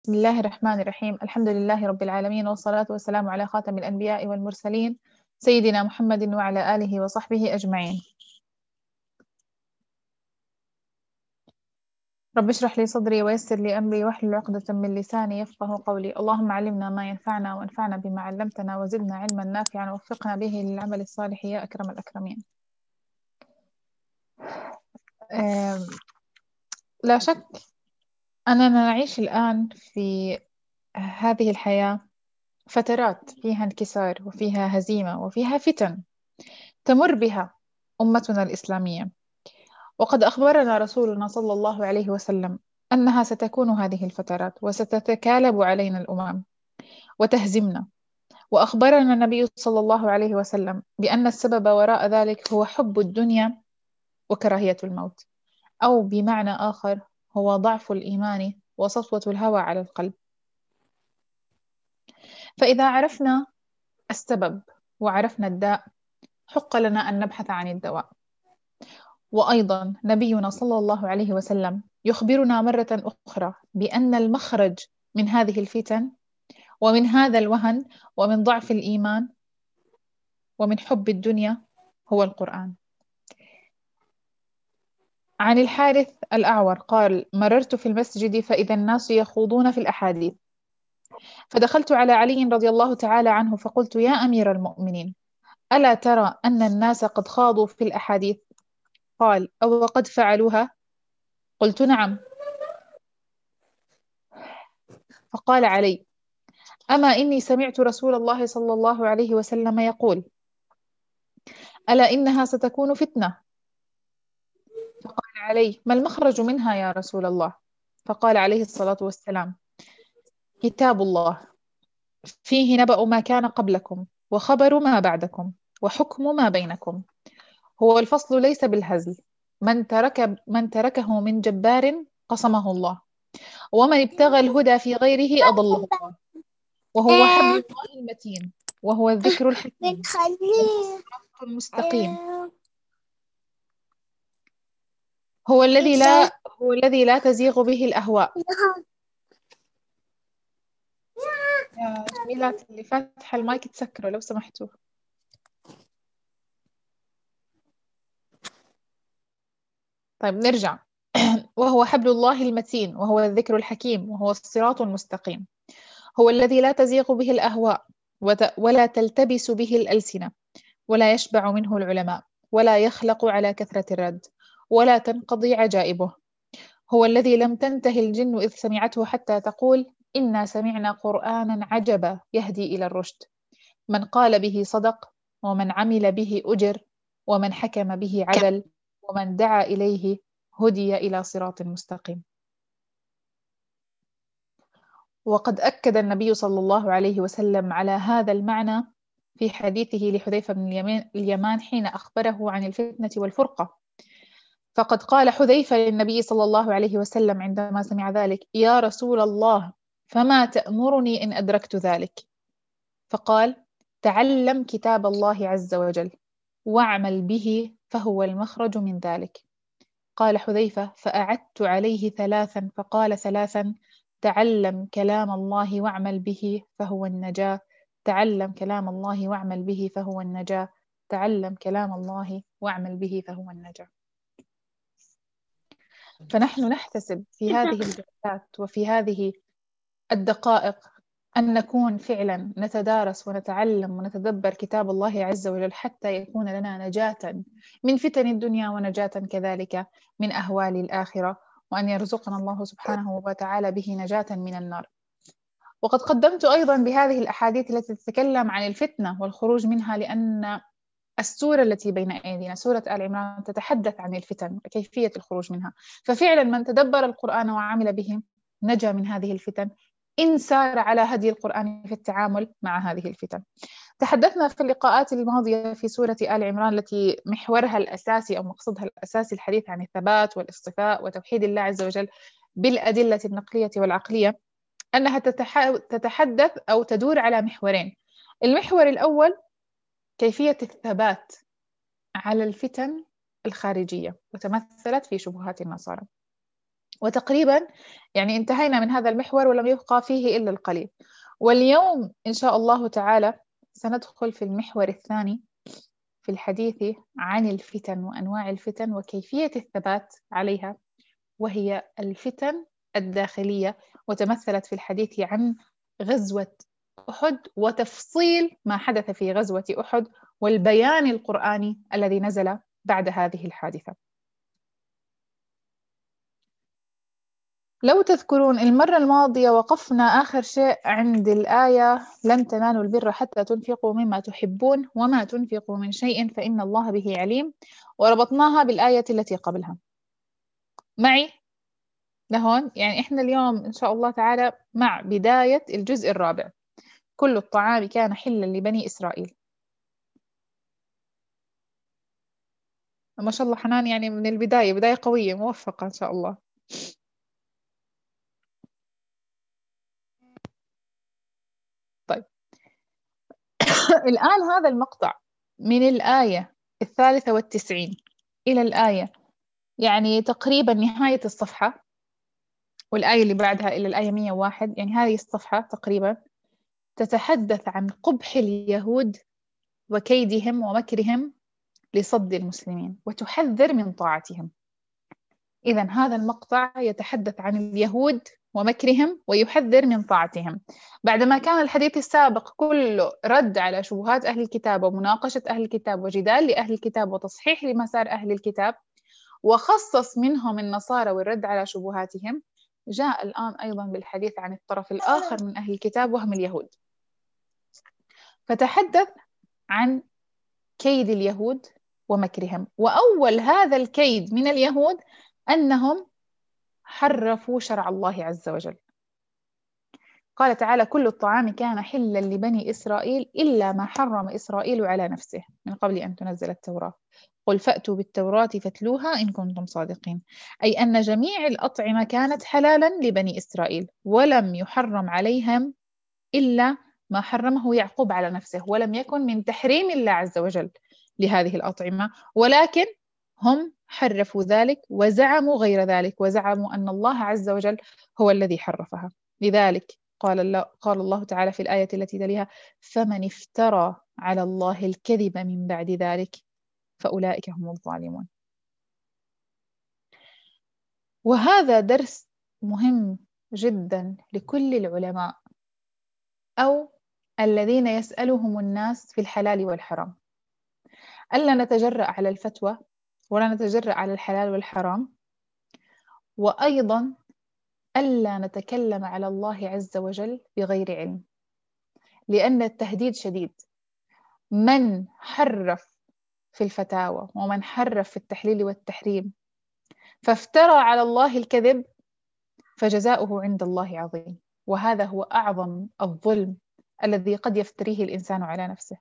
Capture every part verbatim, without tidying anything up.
بسم الله الرحمن الرحيم. الحمد لله رب العالمين، والصلاة والسلام على خاتم الأنبياء والمرسلين سيدنا محمد وعلى آله وصحبه أجمعين. رب اشرح لي صدري ويسر لي أمري واحلل عقدة من لساني يفقه قولي. اللهم علمنا ما ينفعنا وانفعنا بما علمتنا وزدنا علما نافعا ووفقنا به للعمل الصالح يا أكرم الأكرمين. لا شك أننا نعيش الآن في هذه الحياة فترات فيها انكسار وفيها هزيمة وفيها فتن تمر بها أمتنا الإسلامية، وقد أخبرنا رسولنا صلى الله عليه وسلم أنها ستكون هذه الفترات وستتكالب علينا الأمم وتهزمنا، وأخبرنا النبي صلى الله عليه وسلم بأن السبب وراء ذلك هو حب الدنيا وكراهية الموت، أو بمعنى آخر هو ضعف الإيمان وسطوة الهوى على القلب. فإذا عرفنا السبب وعرفنا الداء حق لنا أن نبحث عن الدواء. وأيضا نبينا صلى الله عليه وسلم يخبرنا مرة أخرى بأن المخرج من هذه الفتن ومن هذا الوهن ومن ضعف الإيمان ومن حب الدنيا هو القرآن. عن الحارث الأعور قال: مررت في المسجد فإذا الناس يخوضون في الأحاديث، فدخلت على علي رضي الله تعالى عنه فقلت: يا أمير المؤمنين، ألا ترى أن الناس قد خاضوا في الأحاديث؟ قال: أو قد فعلوها؟ قلت: نعم. فقال علي: أما إني سمعت رسول الله صلى الله عليه وسلم يقول: ألا إنها ستكون فتنة. فقال علي: ما المخرج منها يا رسول الله؟ فقال عليه الصلاة والسلام: كتاب الله فيه نبأ ما كان قبلكم وخبر ما بعدكم وحكم ما بينكم، هو الفصل ليس بالهزل، من ترك من تركه من جبار قصمه الله، ومن ابتغى الهدى في غيره أضله الله، وهو حبل الله المتين، وهو الذكر الحكيم، وهو الصراط المستقيم، هو الذي لا هو الذي لا تزيغ به الأهواء. يا جميلات اللي فاتحة المايك تسكروا لو سمحتوا. طيب نرجع. وهو حبل الله المتين، وهو الذكر الحكيم، وهو الصراط المستقيم، هو الذي لا تزيغ به الأهواء ولا تلتبس به الألسنة، ولا يشبع منه العلماء، ولا يخلق على كثرة الرد، ولا تنقضي عجائبه، هو الذي لم تنته الجن إذ سمعته حتى تقول: إنا سمعنا قرآنا عجبا يهدي إلى الرشد، من قال به صدق، ومن عمل به أجر، ومن حكم به عدل، ومن دعا إليه هدي إلى صراط مستقيم. وقد أكد النبي صلى الله عليه وسلم على هذا المعنى في حديثه لحذيفة بن اليمان حين أخبره عن الفتنة والفرقة، فقد قال حذيفة للنبي صلى الله عليه وسلم عندما سمع ذلك: يا رسول الله، فما تأمرني إن أدركت ذلك؟ فقال: تعلم كتاب الله عز وجل واعمل به فهو المخرج من ذلك. قال حذيفة: فأعدت عليه ثلاثا، فقال ثلاثا: تعلم كلام الله واعمل به فهو النجاة، تعلم كلام الله واعمل به فهو النجاة، تعلم كلام الله واعمل به فهو النجاة. فنحن نحتسب في هذه الجلسات وفي هذه الدقائق أن نكون فعلا نتدارس ونتعلم ونتدبر كتاب الله عز وجل حتى يكون لنا نجاة من فتن الدنيا ونجاة كذلك من أهوال الآخرة، وأن يرزقنا الله سبحانه وتعالى به نجاة من النار. وقد قدمت أيضا بهذه الأحاديث التي تتكلم عن الفتنة والخروج منها، لأن السورة التي بين أيدينا سورة آل عمران تتحدث عن الفتن وكيفية الخروج منها، ففعلا من تدبر القرآن وعمل به نجا من هذه الفتن إن سار على هدي القرآن في التعامل مع هذه الفتن. تحدثنا في اللقاءات الماضية في سورة آل عمران التي محورها الأساسي أو مقصدها الأساسي الحديث عن الثبات والاصطفاء وتوحيد الله عز وجل بالأدلة النقلية والعقلية، أنها تتحدث أو تدور على محورين. المحور الأول كيفية الثبات على الفتن الخارجية وتمثلت في شبهات النصارى، وتقريبا يعني انتهينا من هذا المحور ولم يبقى فيه إلا القليل. واليوم إن شاء الله تعالى سندخل في المحور الثاني في الحديث عن الفتن وأنواع الفتن وكيفية الثبات عليها، وهي الفتن الداخلية، وتمثلت في الحديث عن غزوة أحد وتفصيل ما حدث في غزوة أحد والبيان القرآني الذي نزل بعد هذه الحادثة. لو تذكرون المرة الماضية وقفنا آخر شيء عند الآية لن تنالوا البر حتى تنفقوا مما تحبون وما تنفقوا من شيء فإن الله به عليم، وربطناها بالآية التي قبلها معي لهون. يعني إحنا اليوم إن شاء الله تعالى مع بداية الجزء الرابع. كل الطعام كان حلا لبني إسرائيل. ما شاء الله حنان، يعني من البداية بداية قوية موفقة إن شاء الله. طيب الآن هذا المقطع من الآية الثالثة والتسعين إلى الآية يعني تقريبا نهاية الصفحة، والآية اللي بعدها إلى الآية مئة وواحد، يعني هذه الصفحة تقريبا تتحدث عن قبح اليهود وكيدهم ومكرهم لصد المسلمين وتحذر من طاعتهم. إذا هذا المقطع يتحدث عن اليهود ومكرهم ويحذر من طاعتهم، بعدما كان الحديث السابق كله رد على شبهات أهل الكتاب ومناقشة أهل الكتاب وجدال لأهل الكتاب وتصحيح لمسار أهل الكتاب، وخصص منهم النصارى والرد على شبهاتهم. جاء الآن أيضا بالحديث عن الطرف الآخر من أهل الكتاب وهم اليهود، فتحدث عن كيد اليهود ومكرهم. وأول هذا الكيد من اليهود أنهم حرفوا شرع الله عز وجل. قال تعالى كل الطعام كان حلا لبني إسرائيل إلا ما حرم إسرائيل على نفسه من قبل أن تنزل التوراة قل فأتوا بالتوراة فاتلوها إن كنتم صادقين. أي أن جميع الأطعمة كانت حلالا لبني إسرائيل ولم يحرم عليهم إلا ما حرمه يعقوب على نفسه، ولم يكن من تحريم الله عز وجل لهذه الأطعمة، ولكن هم حرفوا ذلك وزعموا غير ذلك، وزعموا أن الله عز وجل هو الذي حرفها. لذلك قال الله, قال الله تعالى في الآية التي تليها فمن افترى على الله الكذب من بعد ذلك فأولئك هم الظالمون. وهذا درس مهم جدا لكل العلماء أو الذين يسألهم الناس في الحلال والحرام، ألا نتجرأ على الفتوى ولا نتجرأ على الحلال والحرام، وأيضا ألا نتكلم على الله عز وجل بغير علم، لأن التهديد شديد. من حرف في الفتاوى ومن حرف في التحليل والتحريم فافترى على الله الكذب فجزاؤه عند الله عظيم، وهذا هو أعظم الظلم الذي قد يفتريه الإنسان على نفسه.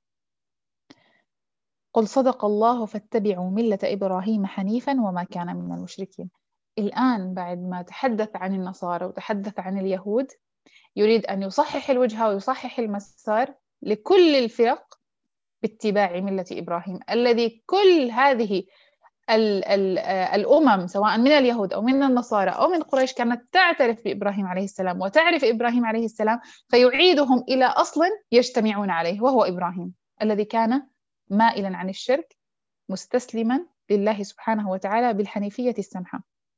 قل صدق الله فاتبعوا ملة إبراهيم حنيفا وما كان من المشركين. الآن بعد ما تحدث عن النصارى وتحدث عن اليهود يريد أن يصحح الوجهة ويصحح المسار لكل الفرق باتباع ملة إبراهيم الذي كل هذه ال ال الأمم سواء من اليهود أو من النصارى أو من قريش كانت تعترف بإبراهيم عليه السلام وتعرف إبراهيم عليه السلام، فيعيدهم إلى أصل يجتمعون عليه وهو إبراهيم الذي كان مائلا عن الشرك مستسلما لله سبحانه وتعالى بالحنيفية السمحة.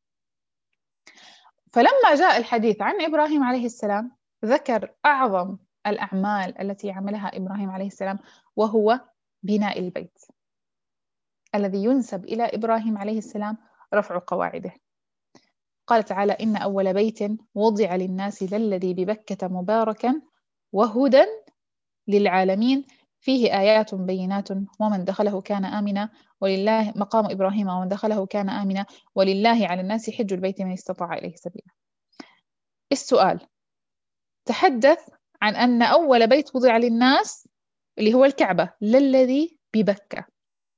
فلما جاء الحديث عن إبراهيم عليه السلام ذكر أعظم الأعمال التي عملها إبراهيم عليه السلام وهو بناء البيت الذي ينسب إلى إبراهيم عليه السلام رفع قواعده. قال تعالى إن أول بيت وضع للناس للذي ببكة مباركا وهدى للعالمين فيه آيات بينات ومن دخله كان آمنا ولله مقام إبراهيم ومن دخله كان آمنا ولله على الناس حج البيت من استطاع إليه سبيلا. السؤال تحدث عن أن أول بيت وضع للناس اللي هو الكعبة للذي ببكة.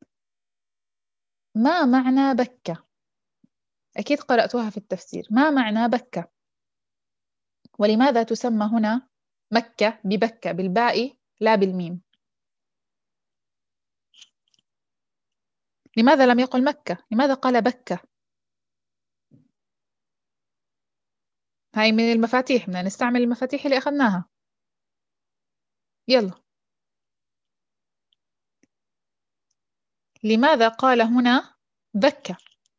ما معنى بكة؟ أكيد قرأتوها في التفسير. ما معنى بكة؟ ولماذا تسمى هنا مكة ببكة بالباء لا بالميم؟ لماذا لم يقل مكة؟ لماذا قال بكة؟ هاي من المفاتيح، بدنا نستعمل المفاتيح اللي أخذناها. يلا، لماذا قال هنا بكى؟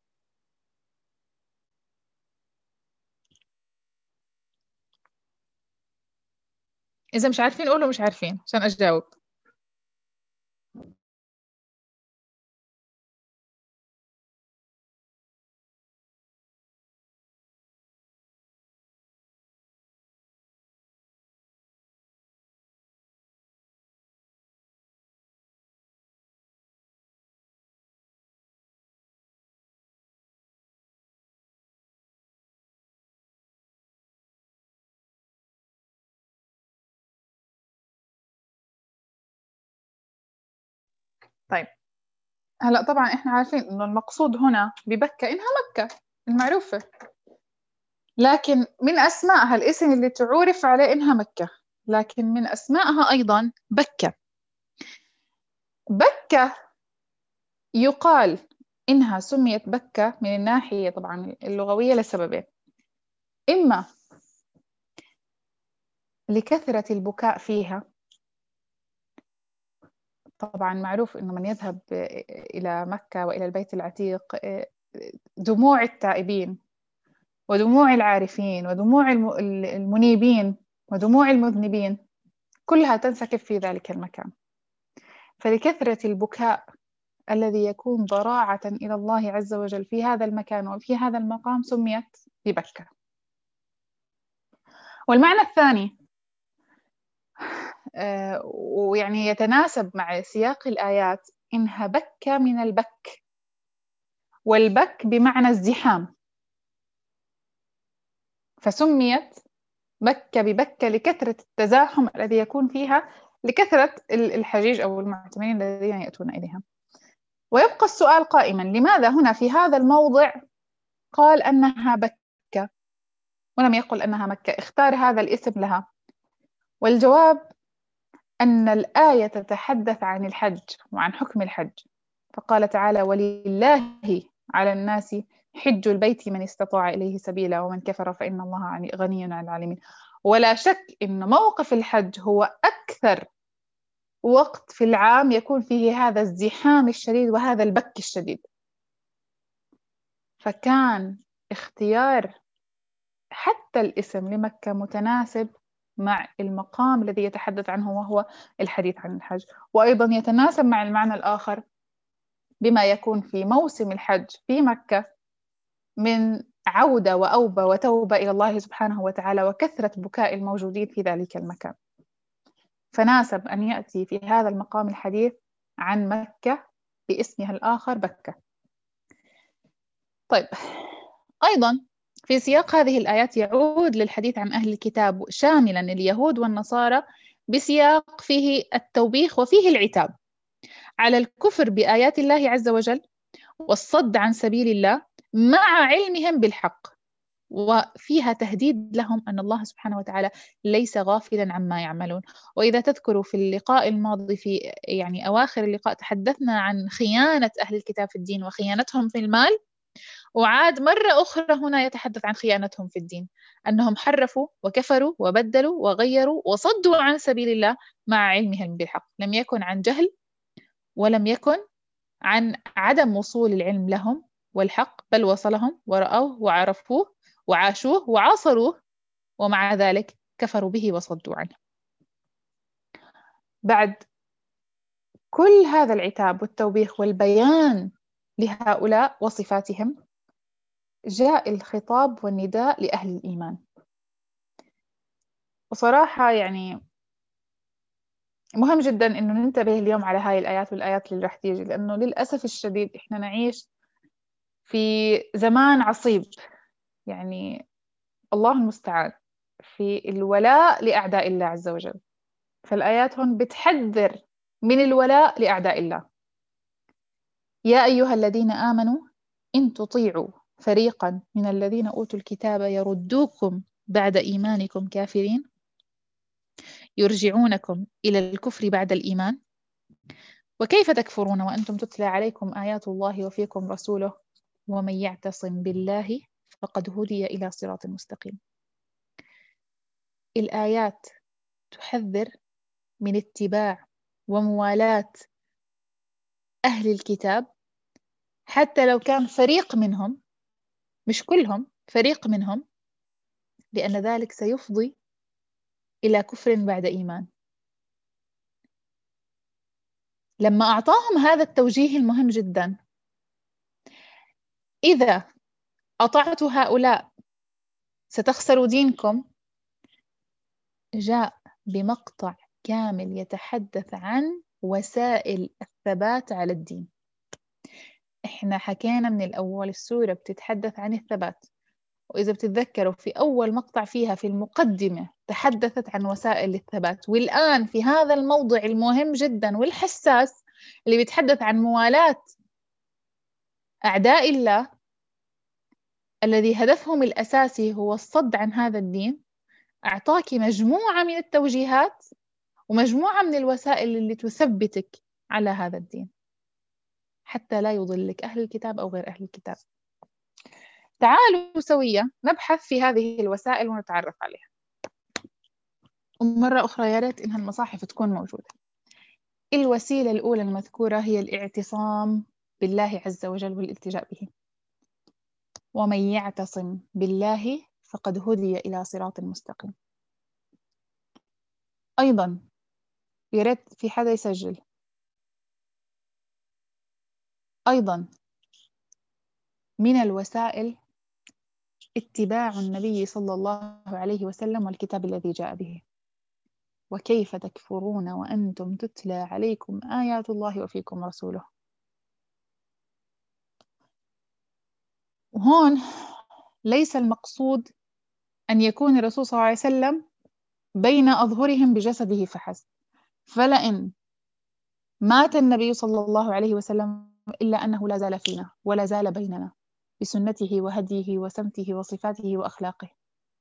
إذا مش عارفين قولوا مش عارفين عشان أجاوب. طيب، هلأ طبعا إحنا عارفين إنه المقصود هنا ببكة إنها مكة المعروفة، لكن من أسمائها الاسم اللي تعرف عليه إنها مكة، لكن من أسمائها أيضا بكة. بكة يقال إنها سميت بكة من الناحية طبعا اللغوية لسببين: إما لكثرة البكاء فيها، طبعا معروف إنه من يذهب إلى مكة وإلى البيت العتيق دموع التائبين ودموع العارفين ودموع المنيبين ودموع المذنبين كلها تنسكب في ذلك المكان، فلكثرة البكاء الذي يكون ضراعة إلى الله عز وجل في هذا المكان وفي هذا المقام سميت ببكة. والمعنى الثاني آه ويعني يتناسب مع سياق الآيات، إنها بكة من البك، والبك بمعنى الزحام، فسميت بكة ببكة لكثرة التزاحم الذي يكون فيها، لكثرة الحجيج أو المعتمرين الذين يأتون إليها. ويبقى السؤال قائما: لماذا هنا في هذا الموضع قال أنها بكة ولم يقل أنها مكة، اختار هذا الاسم لها؟ والجواب أن الآية تتحدث عن الحج وعن حكم الحج، فقال تعالى: ولله على الناس حج البيت من استطاع إليه سبيلا ومن كفر فإن الله غني عن العالمين. ولا شك أن موقف الحج هو أكثر وقت في العام يكون فيه هذا الزحام الشديد وهذا البك الشديد، فكان اختيار حتى الاسم لمكة متناسب مع المقام الذي يتحدث عنه وهو الحديث عن الحج، وأيضا يتناسب مع المعنى الآخر بما يكون في موسم الحج في مكة من عودة وأوبة وتوبة إلى الله سبحانه وتعالى وكثرة بكاء الموجودين في ذلك المكان، فناسب أن يأتي في هذا المقام الحديث عن مكة باسمها الآخر بكة. طيب، أيضا في سياق هذه الآيات يعود للحديث عن أهل الكتاب شاملا اليهود والنصارى بسياق فيه التوبيخ وفيه العتاب على الكفر بآيات الله عز وجل والصد عن سبيل الله مع علمهم بالحق، وفيها تهديد لهم أن الله سبحانه وتعالى ليس غافلا عما يعملون. وإذا تذكروا في اللقاء الماضي في يعني أواخر اللقاء تحدثنا عن خيانة أهل الكتاب في الدين وخيانتهم في المال، وعاد مرة أخرى هنا يتحدث عن خيانتهم في الدين، أنهم حرفوا وكفروا وبدلوا وغيروا وصدوا عن سبيل الله مع علمهم بالحق، لم يكن عن جهل ولم يكن عن عدم وصول العلم لهم والحق، بل وصلهم ورأوه وعرفوه وعاشوه وعاصروه، ومع ذلك كفروا به وصدوا عنه. بعد كل هذا العتاب والتوبيخ والبيان لهؤلاء وصفاتهم، جاء الخطاب والنداء لأهل الإيمان. وصراحة يعني مهم جدا إنه ننتبه اليوم على هاي الآيات والآيات اللي رح تيجي، لأنه للأسف الشديد إحنا نعيش في زمان عصيب، يعني الله المستعان، في الولاء لأعداء الله عز وجل. فالآيات هون بتحذر من الولاء لأعداء الله: يا أيها الذين آمنوا إن تطيعوا فريقا من الذين أوتوا الكتاب يردوكم بعد إيمانكم كافرين يرجعونكم إلى الكفر بعد الإيمان وكيف تكفرون وأنتم تتلى عليكم آيات الله وفيكم رسوله ومن يعتصم بالله فقد هدي إلى صراط مستقيم. الآيات تحذر من اتباع وموالاة أهل الكتاب، حتى لو كان فريق منهم، مش كلهم، فريق منهم، لأن ذلك سيفضي إلى كفر بعد إيمان. لما أعطاهم هذا التوجيه المهم جدا، إذا أطعتوا هؤلاء ستخسروا دينكم، جاء بمقطع كامل يتحدث عن وسائل الثبات على الدين. إحنا حكينا من الأول السورة بتتحدث عن الثبات، وإذا بتتذكروا في أول مقطع فيها في المقدمة تحدثت عن وسائل الثبات، والآن في هذا الموضع المهم جدا والحساس اللي بيتحدث عن موالاة أعداء الله الذي هدفهم الأساسي هو الصد عن هذا الدين، أعطاك مجموعة من التوجيهات ومجموعة من الوسائل اللي تثبتك على هذا الدين حتى لا يضلك أهل الكتاب أو غير أهل الكتاب. تعالوا سويا نبحث في هذه الوسائل ونتعرف عليها. ومرة أخرى يا ريت إنها المصاحف تكون موجودة. الوسيلة الأولى المذكورة هي الاعتصام بالله عز وجل والالتجاء به. ومن يعتصم بالله فقد هدي إلى صراط مستقيم. أيضا يا ريت في حدا يسجل. أيضا من الوسائل اتباع النبي صلى الله عليه وسلم والكتاب الذي جاء به. وكيف تكفرون وأنتم تتلى عليكم آيات الله وفيكم رسوله. وهون ليس المقصود أن يكون الرسول صلى الله عليه وسلم بين أظهرهم بجسده فحسب، فلئن مات النبي صلى الله عليه وسلم إلا أنه لا زال فينا ولا زال بيننا بسنته وهديه وسمته وصفاته وأخلاقه.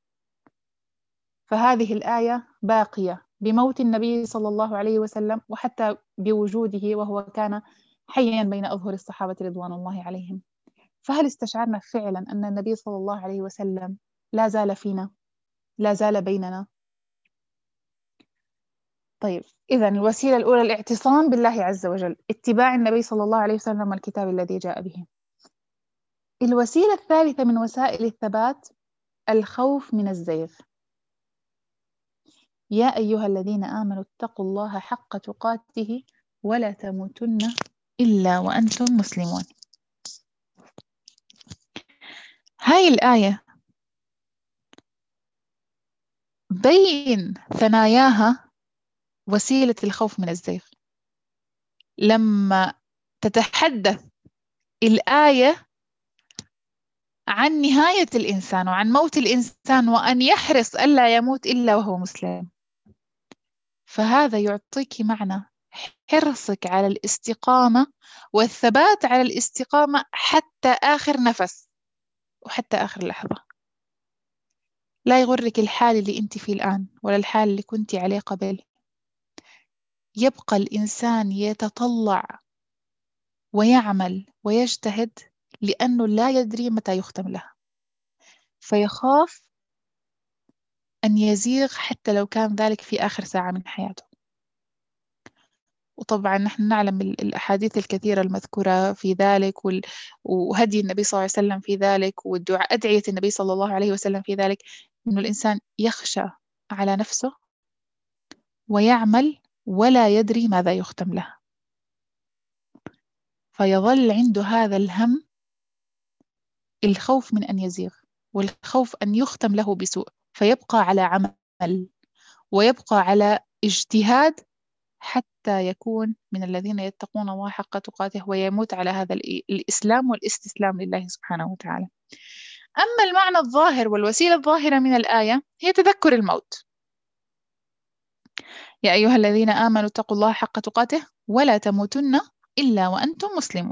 فهذه الآية باقية بموت النبي صلى الله عليه وسلم وحتى بوجوده وهو كان حيا بين أظهر الصحابة رضوان الله عليهم. فهل استشعرنا فعلا أن النبي صلى الله عليه وسلم لا زال فينا، لا زال بيننا؟ طيب إذن الوسيلة الأولى الاعتصام بالله عز وجل، اتباع النبي صلى الله عليه وسلم والكتاب الذي جاء به. الوسيلة الثالثة من وسائل الثبات الخوف من الزيغ. يا أيها الذين آمنوا اتقوا الله حق تقاته ولا تموتن إلا وأنتم مسلمون. هاي الآية بين ثناياها وسيلة الخوف من الزيغ. لما تتحدث الآية عن نهاية الإنسان وعن موت الإنسان وأن يحرص ألا يموت إلا وهو مسلم، فهذا يعطيك معنى حرصك على الاستقامة والثبات على الاستقامة حتى آخر نفس وحتى آخر لحظة. لا يغرك الحال اللي أنت فيه الآن ولا الحال اللي كنت عليه قبل. يبقى الإنسان يتطلع ويعمل ويجتهد لأنه لا يدري متى يختم له، فيخاف أن يزيغ حتى لو كان ذلك في آخر ساعة من حياته. وطبعا نحن نعلم الأحاديث الكثيرة المذكورة في ذلك وهدي النبي صلى الله عليه وسلم في ذلك والدعاء أدعية النبي صلى الله عليه وسلم في ذلك، إنه الإنسان يخشى على نفسه ويعمل ولا يدري ماذا يختم له، فيظل عنده هذا الهم، الخوف من أن يزيغ والخوف أن يختم له بسوء، فيبقى على عمل ويبقى على اجتهاد حتى يكون من الذين يتقون الله حق تقاته ويموت على هذا الإسلام والاستسلام لله سبحانه وتعالى. أما المعنى الظاهر والوسيلة الظاهرة من الآية هي تذكر الموت. يا أيها الذين آمنوا اتقوا الله حق تقاته ولا تموتن إلا وأنتم مسلمون.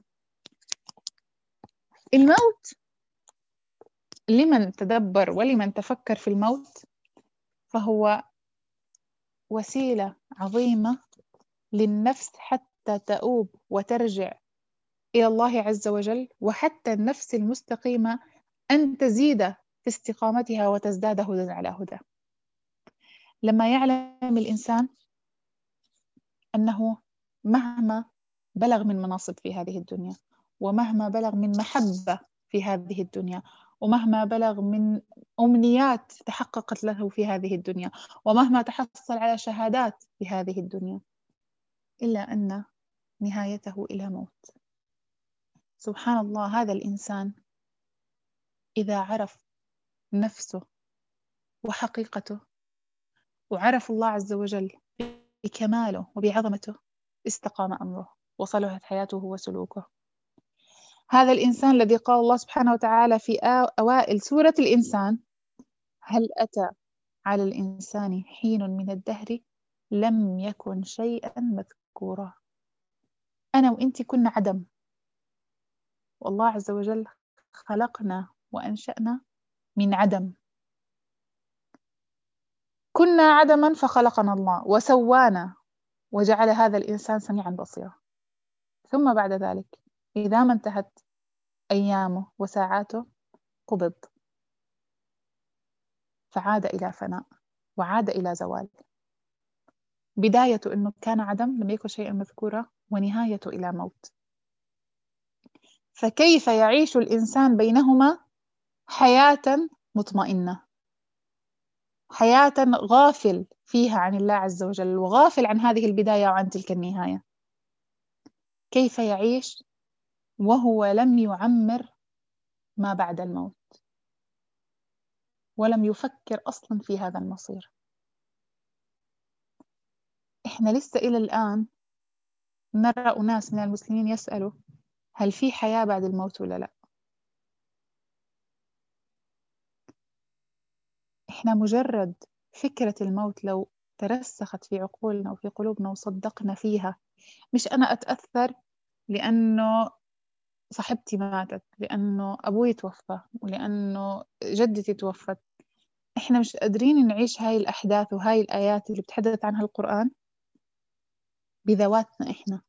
الموت لمن تدبر ولمن تفكر في الموت فهو وسيلة عظيمة للنفس حتى تؤوب وترجع إلى الله عز وجل، وحتى النفس المستقيمة أن تزيد في استقامتها وتزداد هدى على هدى. لما يعلم الإنسان أنه مهما بلغ من مناصب في هذه الدنيا، ومهما بلغ من محبة في هذه الدنيا، ومهما بلغ من أمنيات تحققت له في هذه الدنيا، ومهما تحصل على شهادات في هذه الدنيا، إلا أن نهايته إلى موت. سبحان الله، هذا الإنسان إذا عرف نفسه وحقيقته وعرف الله عز وجل بكماله وبعظمته، استقام أمره وصلحت حياته وسلوكه. هذا الإنسان الذي قال الله سبحانه وتعالى في أوائل سورة الإنسان: هل أتى على الإنسان حين من الدهر لم يكن شيئا مذكورا. أنا وإنتي كنا عدم، والله عز وجل خلقنا وأنشأنا من عدم. كنا عدما فخلقنا الله وسوانا وجعل هذا الإنسان سميعا بصيرا. ثم بعد ذلك إذا ما انتهت أيامه وساعاته قبض، فعاد إلى فناء وعاد إلى زوال. بدايته أنه كان عدم لم يكن شيئا مذكورا، ونهايته إلى موت. فكيف يعيش الإنسان بينهما حياة مطمئنة، حياة غافل فيها عن الله عز وجل، وغافل عن هذه البداية وعن تلك النهاية؟ كيف يعيش وهو لم يعمر ما بعد الموت، ولم يفكر أصلا في هذا المصير؟ إحنا لسه إلى الآن نرى أناس من المسلمين يسألوا هل في حياة بعد الموت ولا لا؟ إحنا مجرد فكرة الموت لو ترسخت في عقولنا وفي قلوبنا وصدقنا فيها، مش أنا أتأثر لأنه صاحبتي ماتت، لأنه أبوي توفى، ولأنه جدتي توفت. إحنا مش قادرين نعيش هاي الأحداث وهاي الآيات اللي بتحدث عنها القرآن بذواتنا إحنا.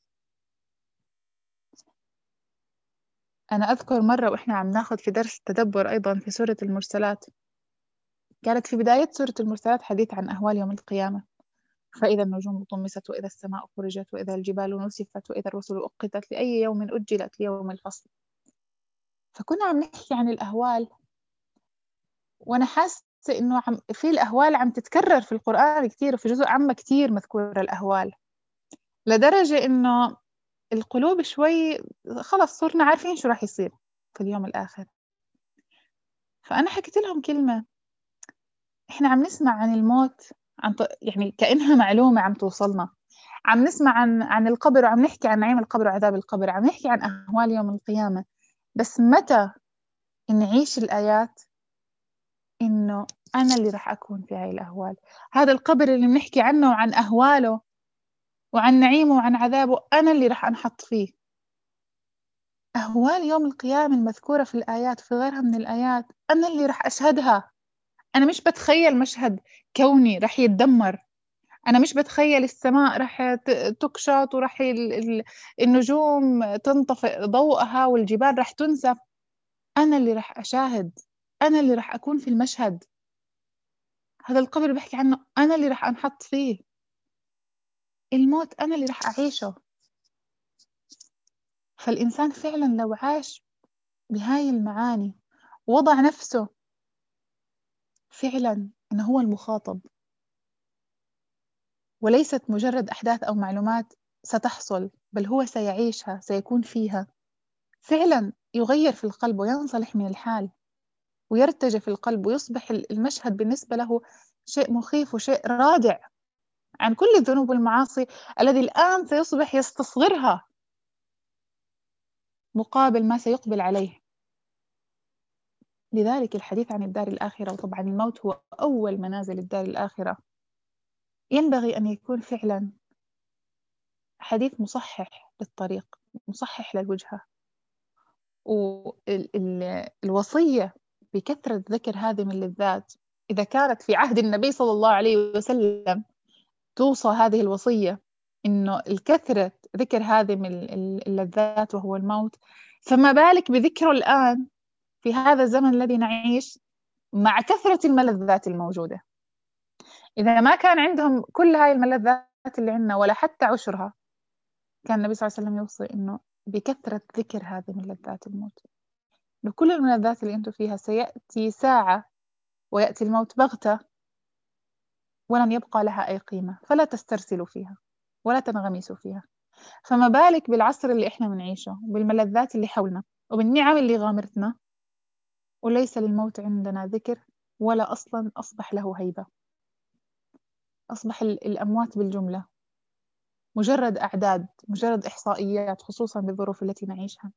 أنا أذكر مرة وإحنا عم ناخد في درس تدبر أيضا في سورة المرسلات، كانت في بداية سورة المرسلات حديث عن أهوال يوم القيامة: فإذا النجوم طمست، وإذا السماء فرجت، وإذا الجبال نسفت، وإذا الرسل أقتت، لأي يوم أجلت؟ ليوم الفصل. فكنا عم نحكي عن الأهوال، وأنا حاسة إنه عم في الأهوال عم تتكرر في القرآن كثير، وفي جزء عامة كثير مذكورة الأهوال، لدرجة إنه القلوب شوي خلص صرنا عارفين شو راح يصير في اليوم الآخر. فأنا حكيت لهم كلمة: إحنا عم نسمع عن الموت عن ط... يعني كأنها معلومة عم توصلنا، عم نسمع عن عن القبر، وعم نحكي عن نعيم القبر وعذاب القبر، عم نحكي عن أهوال يوم القيامة، بس متى نعيش الآيات إنه أنا اللي راح أكون في هاي الأهوال؟ هذا القبر اللي بنحكي عنه وعن أهواله وعن نعيمه وعن عذابه أنا اللي راح أنحط فيه. أهوال يوم القيامة المذكورة في الآيات وفي غيرها من الآيات أنا اللي راح أشهدها. أنا مش بتخيل مشهد كوني راح يتدمر، أنا مش بتخيل السماء راح تكشط ورح النجوم تنطفئ ضوءها والجبال راح تنسف. أنا اللي راح أشاهد، أنا اللي راح أكون في المشهد. هذا القبر بحكي عنه أنا اللي راح أنحط فيه. الموت أنا اللي راح أعيشه. فالإنسان فعلا لو عاش بهاي المعاني وضع نفسه فعلا أنه هو المخاطب، وليست مجرد أحداث أو معلومات ستحصل، بل هو سيعيشها، سيكون فيها، فعلا يغير في القلب وينصلح من الحال ويرتجف في القلب، ويصبح المشهد بالنسبة له شيء مخيف وشيء رادع عن كل الذنوب والمعاصي الذي الآن سيصبح يستصغرها مقابل ما سيقبل عليه. لذلك الحديث عن الدار الآخرة، وطبعا الموت هو أول منازل الدار الآخرة، ينبغي أن يكون فعلا حديث مصحح للطريق، مصحح للوجهة. والوصية بكثرة ذكر هذه من اللذات إذا كانت في عهد النبي صلى الله عليه وسلم توصى هذه الوصية إنه الكثرة ذكر هذه من اللذات وهو الموت، فما بالك بذكره الآن في هذا الزمن الذي نعيش مع كثرة الملذات الموجودة. إذا ما كان عندهم كل هاي الملذات اللي عندنا ولا حتى عشرها، كان النبي صلى الله عليه وسلم يوصي إنه بكثرة ذكر هذه ملذات الموت. لكل الملذات اللي أنتم فيها سيأتي ساعة ويأتي الموت بغتة ولن يبقى لها أي قيمة، فلا تسترسلوا فيها ولا تنغمسوا فيها. فما بالك بالعصر اللي إحنا بنعيشه، بالملذات اللي حولنا، وبالنعم اللي غامرتنا، وليس للموت عندنا ذكر ولا أصلا أصبح له هيبة. أصبح الأموات بالجملة مجرد أعداد، مجرد إحصائيات، خصوصا بالظروف التي نعيشها.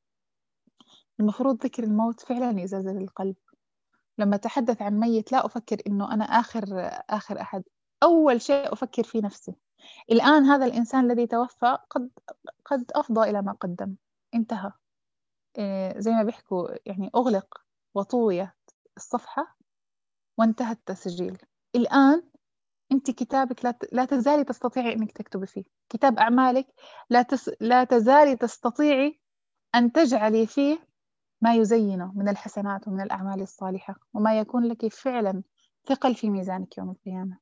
المفروض ذكر الموت فعلا يزلزل القلب. لما أتحدث عن ميت لا أفكر إنه أنا آخر آخر أحد، أول شيء أفكر في نفسي. الآن هذا الإنسان الذي توفى قد قد أفضى إلى ما قدم، انتهى. إيه زي ما بيحكوا يعني أغلق وطويت الصفحة وانتهى التسجيل. الآن أنت كتابك لا لا تزالي تستطيعي إنك تكتبي فيه، كتاب أعمالك لا تس... لا تزالي تستطيعي أن تجعلي فيه ما يزينه من الحسنات ومن الأعمال الصالحة، وما يكون لك فعلا ثقل في ميزانك يوم القيامة.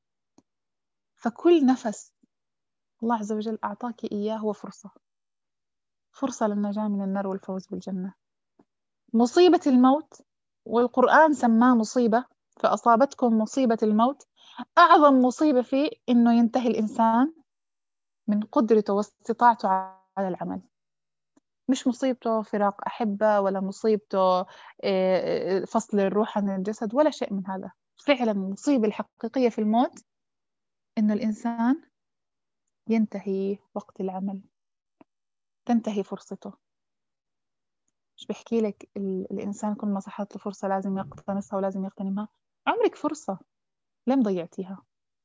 فكل نفس الله عز وجل أعطاك إياه هو فرصة، فرصة للنجاة من النار والفوز بالجنة. مصيبة الموت، والقرآن سماه مصيبة، فأصابتكم مصيبة الموت، أعظم مصيبة فيه إنه ينتهي الإنسان من قدرته واستطاعته على العمل. مش مصيبته فراق أحبة، ولا مصيبته فصل الروح عن الجسد، ولا شيء من هذا. فعلا المصيبة الحقيقية في الموت إنه الإنسان ينتهي وقت العمل، تنتهي فرصته. مش بحكي لك الإنسان كل ما صحت له فرصة لازم يقتنصها ولازم يغتنمها؟ عمرك فرصة لم ضيعتيها.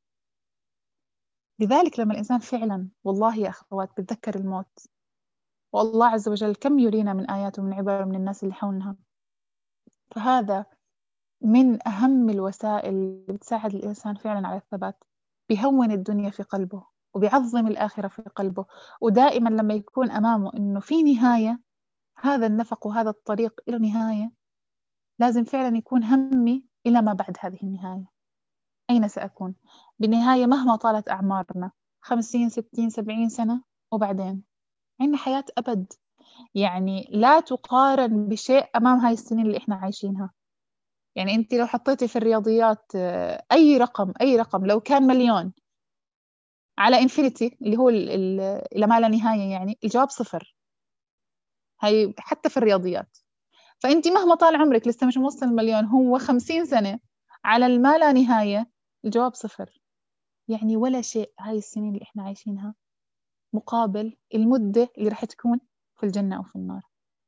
لذلك لما الإنسان فعلا، والله يا أخوات، بتذكر الموت، والله عز وجل كم يرينا من آيات ومن عبر من الناس اللي حولنا، فهذا من أهم الوسائل اللي بتساعد الإنسان فعلا على الثبات. بيهون الدنيا في قلبه وبيعظم الآخرة في قلبه، ودائما لما يكون أمامه إنه في نهاية، هذا النفق وهذا الطريق إلى نهاية، لازم فعلا يكون همي إلى ما بعد هذه النهاية. أين سأكون بالنهاية مهما طالت أعمارنا، خمسين ستين سبعين سنة، وبعدين عندنا حياة أبد، يعني لا تقارن بشيء أمام هاي السنين اللي إحنا عايشينها. يعني أنت لو حطيتي في الرياضيات أي رقم، أي رقم لو كان مليون على إنفينيتي اللي هو إلى ما لا نهاية، يعني الجواب صفر. هاي حتى في الرياضيات. فأنت مهما طال عمرك لسه مش موصل المليون، هو خمسين سنة على الما لا نهاية، الجواب صفر. يعني ولا شيء هاي السنين اللي إحنا عايشينها مقابل المدة اللي رح تكون في الجنة أو في النار.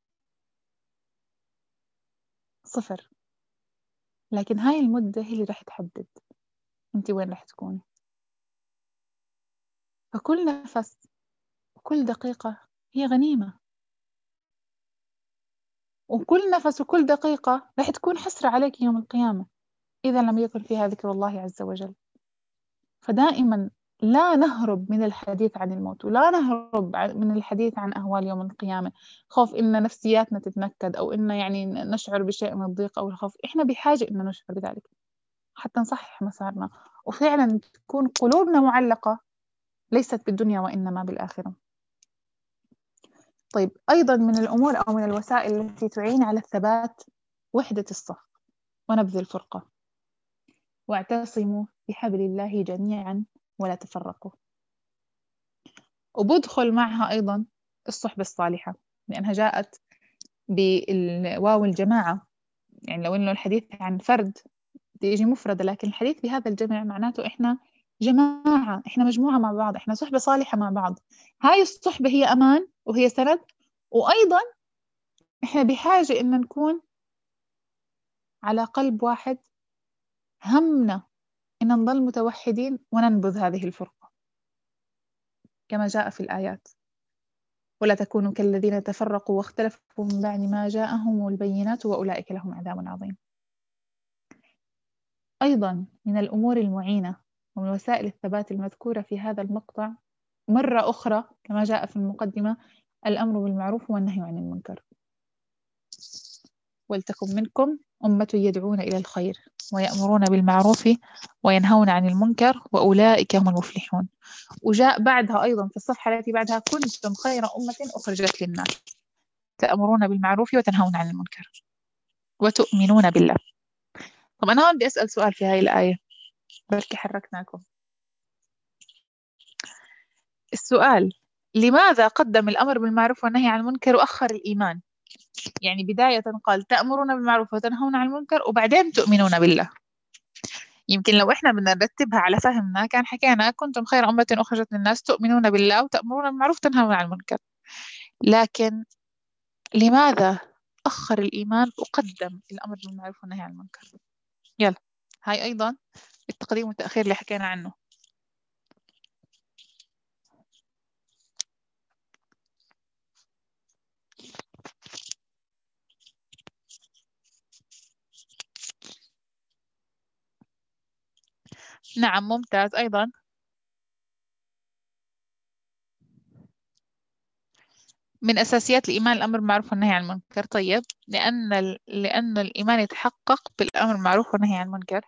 صفر. لكن هاي المدة هي اللي رح تحدد أنت وين رح تكوني. فكل نفس وكل دقيقة هي غنيمة، وكل نفس وكل دقيقة رح تكون حسرة عليك يوم القيامة إذا لم يكن فيها ذكر الله عز وجل. فدائما لا نهرب من الحديث عن الموت، ولا نهرب من الحديث عن أهوال يوم القيامة، خوف إن نفسياتنا تتنكد، أو إن يعني نشعر بشيء من الضيق أو الخوف. إحنا بحاجة إن نشعر بذلك حتى نصحح مسارنا، وفعلا تكون قلوبنا معلقة ليست بالدنيا وإنما بالآخرة. طيب، أيضا من الأمور أو من الوسائل التي تعين على الثبات وحدة الصف ونبذ الفرقة. واعتصموا بحبل الله جميعا ولا تفرقوا. وبدخل معها أيضا الصحبة الصالحة، لأنها جاءت بالواو الجماعة. يعني لو إنه الحديث عن فرد تيجي مفردة، لكن الحديث بهذا الجمع معناته إحنا جماعة، إحنا مجموعة مع بعض، إحنا صحبة صالحة مع بعض. هاي الصحبة هي أمان وهي سند، وأيضا إحنا بحاجة إن نكون على قلب واحد، همنا إن نظل متوحدين وننبذ هذه الفرقة كما جاء في الآيات: ولا تكونوا كالذين تفرقوا واختلفوا من بعد ما جاءهم البينات وأولئك لهم عذاب عظيم. أيضا من الأمور المعينة ومن وسائل الثبات المذكورة في هذا المقطع مرة أخرى كما جاء في المقدمة: الأمر بالمعروف والنهي عن المنكر. ولتكن منكم أمة يدعون إلى الخير ويأمرون بالمعروف وينهون عن المنكر وأولئك هم المفلحون. وجاء بعدها أيضا في الصفحة التي بعدها كنتم خير أمة أخرجت للناس تأمرون بالمعروف وتنهون عن المنكر وتؤمنون بالله. طب أنا هون بدي أسأل سؤال في هاي الآية، بركي حركناكم. السؤال: لماذا قدم الأمر بالمعروف والنهي عن المنكر وأخر الإيمان؟ يعني بداية قال تأمرون بالمعروف وتنهون عن المنكر وبعدين تؤمنون بالله. يمكن لو إحنا بدنا نرتبها على فهمنا كان حكينا كنتم خير أمة أخرجت للناس تؤمنون بالله وتأمرون بالمعروف وتنهون عن المنكر. لكن لماذا أخر الإيمان وقدم الأمر بالمعروف والنهي عن المنكر؟ يلا، هاي أيضا التقديم والتأخير اللي حكينا عنه. نعم، ممتاز. أيضا من أساسيات الإيمان الأمر بالمعروف والنهي عن المنكر. طيب، لأن ال... لأن الإيمان يتحقق بالأمر بالمعروف والنهي عن المنكر.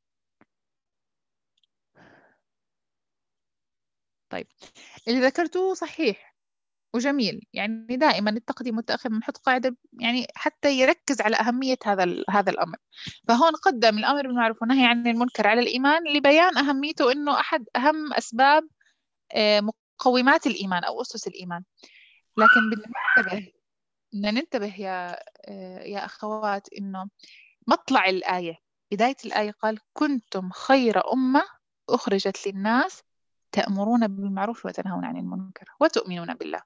طيب، اللي ذكرته صحيح وجميل. يعني دائما التقديم والتأخير بنحط قاعدة يعني حتى يركز على أهمية هذا ال... هذا الأمر. فهون قدم الأمر بالمعروف والنهي عن المنكر على الإيمان لبيان أهميته، إنه أحد أهم أسباب آه، مقومات الإيمان أو أسس الإيمان. لكن بدنا ننتبه، بدنا ننتبه يا آه، يا أخوات، إنه مطلع الآية، بداية الآية قال كنتم خير أمة أخرجت للناس تأمرون بالمعروف وتنهون عن المنكر وتؤمنون بالله.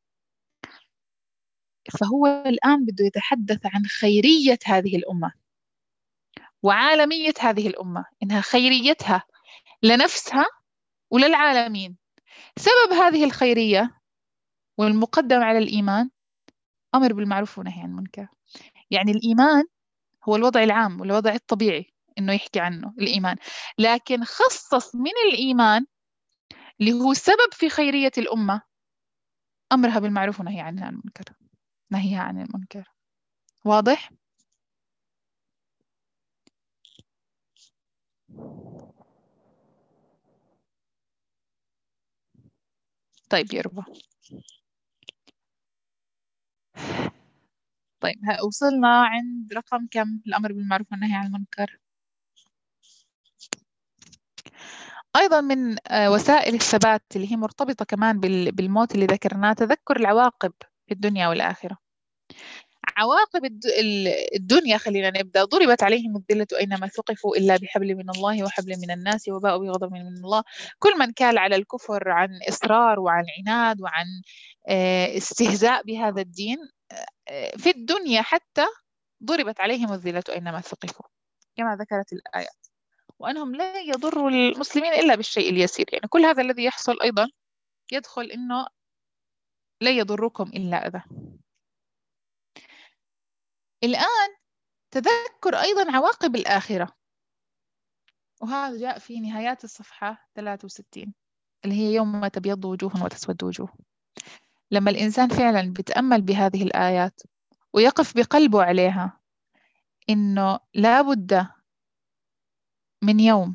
فهو الآن بده يتحدث عن خيرية هذه الأمة وعالمية هذه الأمة، إنها خيريتها لنفسها وللعالمين. سبب هذه الخيرية والمقدم على الإيمان أمر بالمعروف ونهي عن المنكر. يعني الإيمان هو الوضع العام والوضع الطبيعي إنه يحكي عنه الإيمان، لكن خصص من الإيمان اللي هو سبب في خيرية الأمة أمرها بالمعروف ونهي عنها المنكر، نهيها عن المنكر. واضح؟ طيب يا ربا. طيب، وصلنا عند رقم كم؟ الأمر بالمعروف والنهي عن المنكر. أيضا من آه، وسائل الثبات اللي هي مرتبطة كمان بال- بالموت اللي ذكرناه تذكر العواقب في الدنيا والآخرة. عواقب الد- ال- الدنيا، خلينا نبدأ. ضربت عليهم الذلة أينما ثقفوا إلا بحبل من الله وحبل من الناس وباءوا بغضب من الله. كل من كان على الكفر عن إصرار وعن عناد وعن آه، استهزاء بهذا الدين آه، في الدنيا حتى ضربت عليهم الذلة أينما ثقفوا كما ذكرت الآية، وأنهم لا يضروا المسلمين إلا بالشيء اليسير. يعني كل هذا الذي يحصل أيضا يدخل إنه لا يضركم إلا أذى. الآن تذكر أيضا عواقب الآخرة، وهذا جاء في نهايات الصفحة ثلاثة وستين اللي هي يوم تبيض وجوه وتسود وجوه. لما الإنسان فعلا بيتأمل بهذه الآيات ويقف بقلبه عليها، إنه لا بد من يوم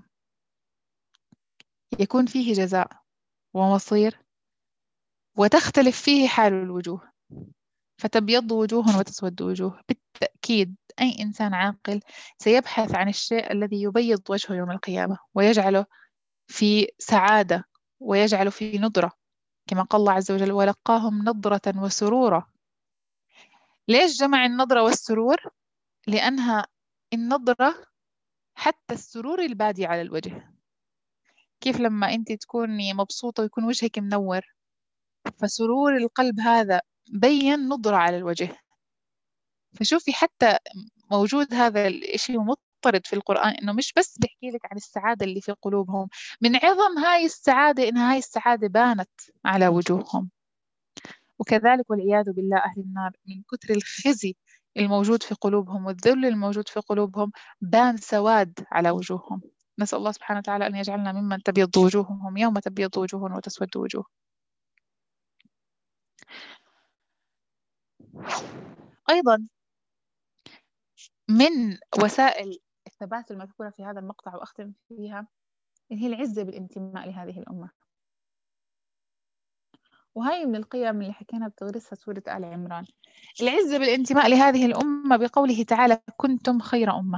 يكون فيه جزاء ومصير وتختلف فيه حال الوجوه، فتبيض وجوه وتسود وجوه. بالتأكيد أي إنسان عاقل سيبحث عن الشيء الذي يبيض وجهه يوم القيامة ويجعله في سعادة ويجعله في نضرة، كما قال الله عز وجل ولقاهم نضرة وسرورا. ليش جمع النضرة والسرور؟ لأنها النضرة حتى السرور البادي على الوجه. كيف لما أنت تكوني مبسوطة ويكون وجهك منور، فسرور القلب هذا بين نضرة على الوجه. فشوفي حتى موجود هذا الشيء مضطرد في القرآن، إنه مش بس بيحكي لك عن السعادة اللي في قلوبهم، من عظم هاي السعادة إن هاي السعادة بانت على وجوههم. وكذلك والعياذ بالله أهل النار من كتر الخزي الموجود في قلوبهم والذل الموجود في قلوبهم بان سواد على وجوههم. نسأل الله سبحانه وتعالى أن يجعلنا ممن تبيض وجوههم يوم تبيض وجوه وتسود وجوه. أيضا من وسائل الثبات المذكورة في هذا المقطع وأختم فيها هي العزة بالانتماء لهذه الأمة. وهي من القيم اللي حكينا بتغرسها سورة آل عمران، العزة بالانتماء لهذه الأمة بقوله تعالى كنتم خير أمة.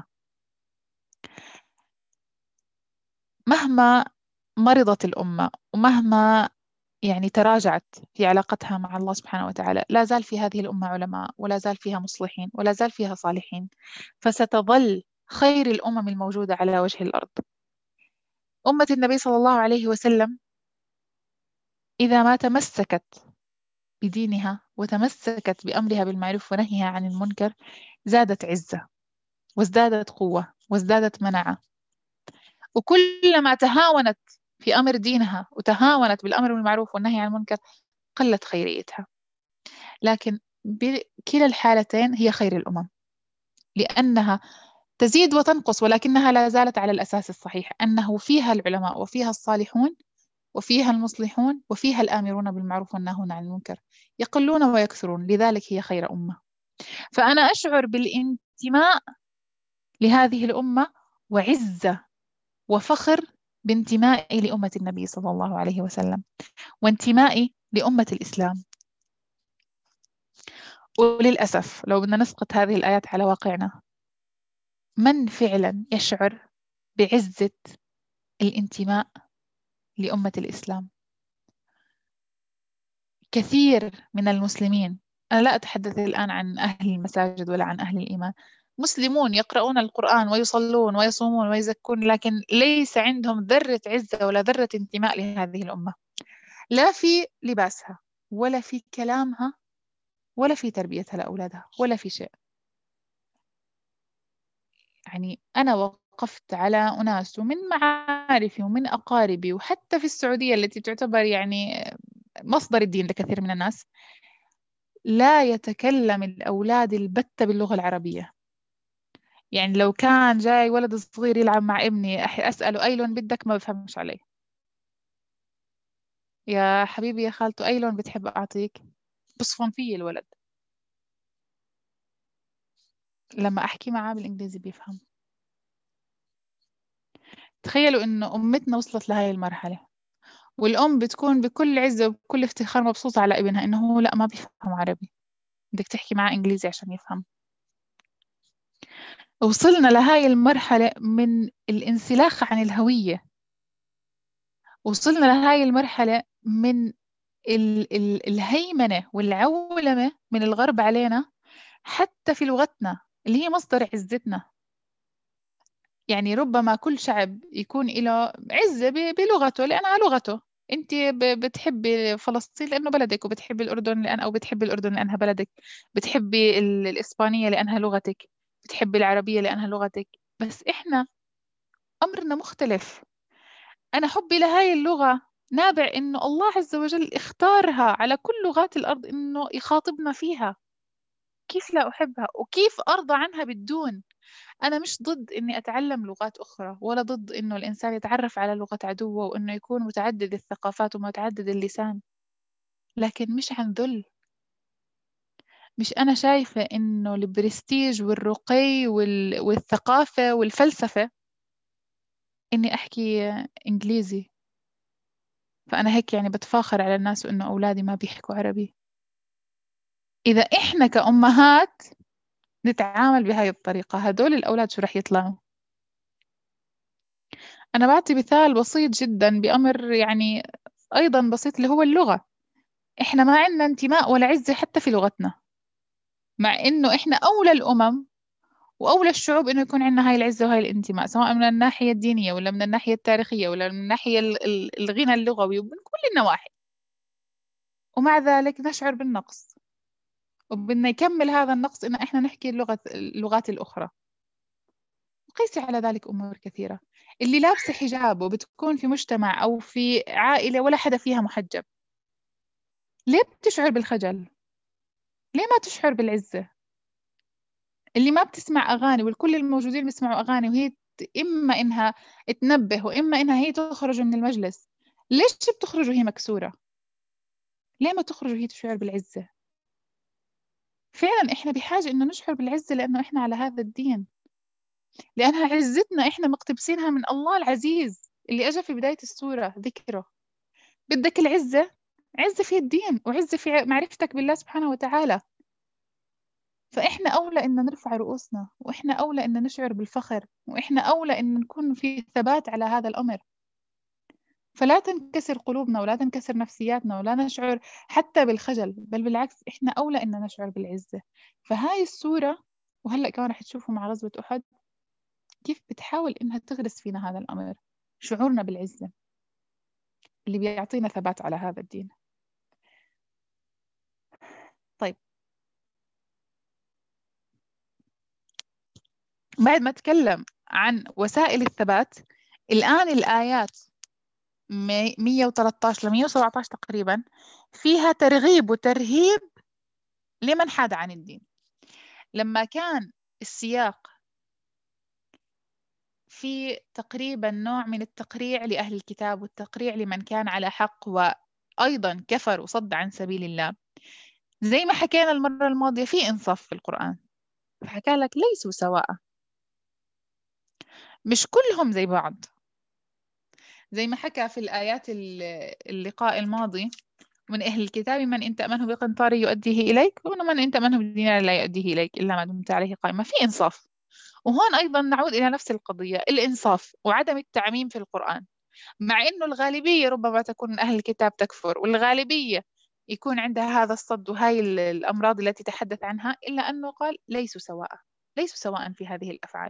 مهما مرضت الأمة ومهما يعني تراجعت في علاقتها مع الله سبحانه وتعالى، لا زال في هذه الأمة علماء، ولا زال فيها مصلحين، ولا زال فيها صالحين، فستظل خير الأمم الموجودة على وجه الأرض. أمة النبي صلى الله عليه وسلم إذا ما تمسكت بدينها وتمسكت بأمرها بالمعروف ونهيها عن المنكر زادت عزة وازدادت قوة وازدادت مناعة. وكلما تهاونت في أمر دينها وتهاونت بالأمر بالمعروف والنهي عن المنكر قلت خيريتها. لكن بكلا الحالتين هي خير الأمم، لأنها تزيد وتنقص، ولكنها لا زالت على الأساس الصحيح، أنه فيها العلماء وفيها الصالحون وفيها المصلحون وفيها الآمرون بالمعروف والناهون عن المنكر، يقلون ويكثرون، لذلك هي خير أمة. فأنا أشعر بالانتماء لهذه الأمة وعزة وفخر بانتمائي لأمة النبي صلى الله عليه وسلم وانتمائي لأمة الإسلام. وللأسف لو بدنا نسقط هذه الآيات على واقعنا، من فعلا يشعر بعزة الانتماء لأمة الإسلام؟ كثير من المسلمين، أنا لا أتحدث الآن عن أهل المساجد ولا عن أهل الإيمان، مسلمون يقرؤون القرآن ويصلون ويصومون ويزكون، لكن ليس عندهم ذرة عزة ولا ذرة انتماء لهذه الأمة، لا في لباسها ولا في كلامها ولا في تربيتها لأولادها ولا في شيء. يعني أنا وقفت على أناس ومن معارفي ومن أقاربي وحتى في السعودية التي تعتبر يعني مصدر الدين لكثير من الناس، لا يتكلم الأولاد البتة باللغة العربية. يعني لو كان جاي ولد صغير يلعب مع ابني أسأله أي لون بدك، ما بفهمش عليه. يا حبيبي يا خالته أي لون بتحب أعطيك؟ بصفن فيه الولد. لما أحكي معاه بالإنجليزي بيفهم. تخيلوا إنه أمتنا وصلت لهاي المرحلة، والأم بتكون بكل عزة وبكل افتخار مبسوطة على ابنها إنه هو لا ما بيفهم عربي، بدك تحكي معاه إنجليزي عشان يفهم. وصلنا لهاي المرحلة من الانسلاخ عن الهوية، وصلنا لهاي المرحلة من ال ال الهيمنة والعولمة من الغرب علينا حتى في لغتنا اللي هي مصدر عزتنا. يعني ربما كل شعب يكون له عزة بلغته لأنها لغته. أنت بتحبي فلسطين لأنه بلدك، وبتحبي الأردن لأن أو بتحبي الأردن لأنها بلدك، بتحبي ال- الإسبانية لأنها لغتك، بتحبي العربية لأنها لغتك. بس إحنا أمرنا مختلف. أنا حبي لهاي اللغة نابع إنه الله عز وجل اختارها على كل لغات الأرض إنه يخاطبنا فيها. كيف لا أحبها وكيف أرضى عنها بالدون؟ أنا مش ضد إني أتعلم لغات أخرى، ولا ضد إنه الإنسان يتعرف على لغة عدوه وإنه يكون متعدد الثقافات ومتعدد اللسان، لكن مش عن ذل. مش أنا شايفة إنه البرستيج والرقي وال... والثقافة والفلسفة إني أحكي إنجليزي، فأنا هيك يعني بتفاخر على الناس وإنه أولادي ما بيحكوا عربي. إذا إحنا كأمهات نتعامل بهاي الطريقة، هدول الأولاد شو رح يطلعوا؟ أنا بعطي مثال بسيط جدا بأمر يعني أيضا بسيط اللي هو اللغة. إحنا ما عندنا انتماء ولا عزة حتى في لغتنا، مع إنه إحنا أولى الأمم وأولى الشعوب إنه يكون عندنا هاي العزة وهاي الانتماء، سواء من الناحية الدينية ولا من الناحية التاريخية ولا من الناحية ال- ال- الغنى اللغوي ومن كل النواحي. ومع ذلك نشعر بالنقص، وبدنا يكمل هذا النقص إن إحنا نحكي اللغة اللغات الأخرى. قيسي على ذلك أمور كثيرة. اللي لابسة حجاب وبتكون في مجتمع أو في عائلة ولا حدا فيها محجب، ليه بتشعر بالخجل؟ ليه ما تشعر بالعزة؟ اللي ما بتسمع أغاني والكل الموجودين بيسمعوا أغاني وهي ت- إما إنها تنبه وإما إنها هي تخرج من المجلس، ليش بتخرج وهي مكسورة؟ ليه ما تخرج وهي تشعر بالعزة؟ فعلا إحنا بحاجة إنه نشعر بالعزة لأنه إحنا على هذا الدين، لأنها عزتنا إحنا مقتبسينها من الله العزيز اللي أجى في بداية السورة ذكره. بدك العزة، عزة في الدين وعزة في معرفتك بالله سبحانه وتعالى. فإحنا أولى إن نرفع رؤوسنا، وإحنا أولى إن نشعر بالفخر، وإحنا أولى إن نكون في ثبات على هذا الأمر. فلا تنكسر قلوبنا ولا تنكسر نفسياتنا ولا نشعر حتى بالخجل، بل بالعكس إحنا أولى إن نشعر بالعزة. فهاي السورة، وهلأ كمان رح تشوفوا مع غزوة أحد كيف بتحاول إنها تغرس فينا هذا الأمر، شعورنا بالعزة اللي بيعطينا ثبات على هذا الدين. طيب، بعد ما أتكلم عن وسائل الثبات، الآن الآيات مية وثلاثة عشر ل مية وسبعة عشر تقريبا فيها ترغيب وترهيب لمن حاد عن الدين. لما كان السياق في تقريبا نوع من التقريع لأهل الكتاب والتقريع لمن كان على حق وأيضا كفر وصد عن سبيل الله، زي ما حكينا المرة الماضية في إنصاف في القرآن، فحكى لك ليسوا سواء، مش كلهم زي بعض. زي ما حكى في الآيات اللقاء الماضي: من أهل الكتاب من إن تأمنه بقنطار يؤديه إليك، ومن إن تأمنه بدينار لا يؤديه إليك إلا ما دمت عليه قائما. في إنصاف. وهون أيضا نعود إلى نفس القضية، الإنصاف وعدم التعميم في القرآن. مع إنه الغالبية ربما تكون من أهل الكتاب تكفر، والغالبية يكون عندها هذا الصد وهاي الأمراض التي تحدث عنها، إلا أنه قال ليسوا سواء، ليسوا سواء في هذه الأفعال.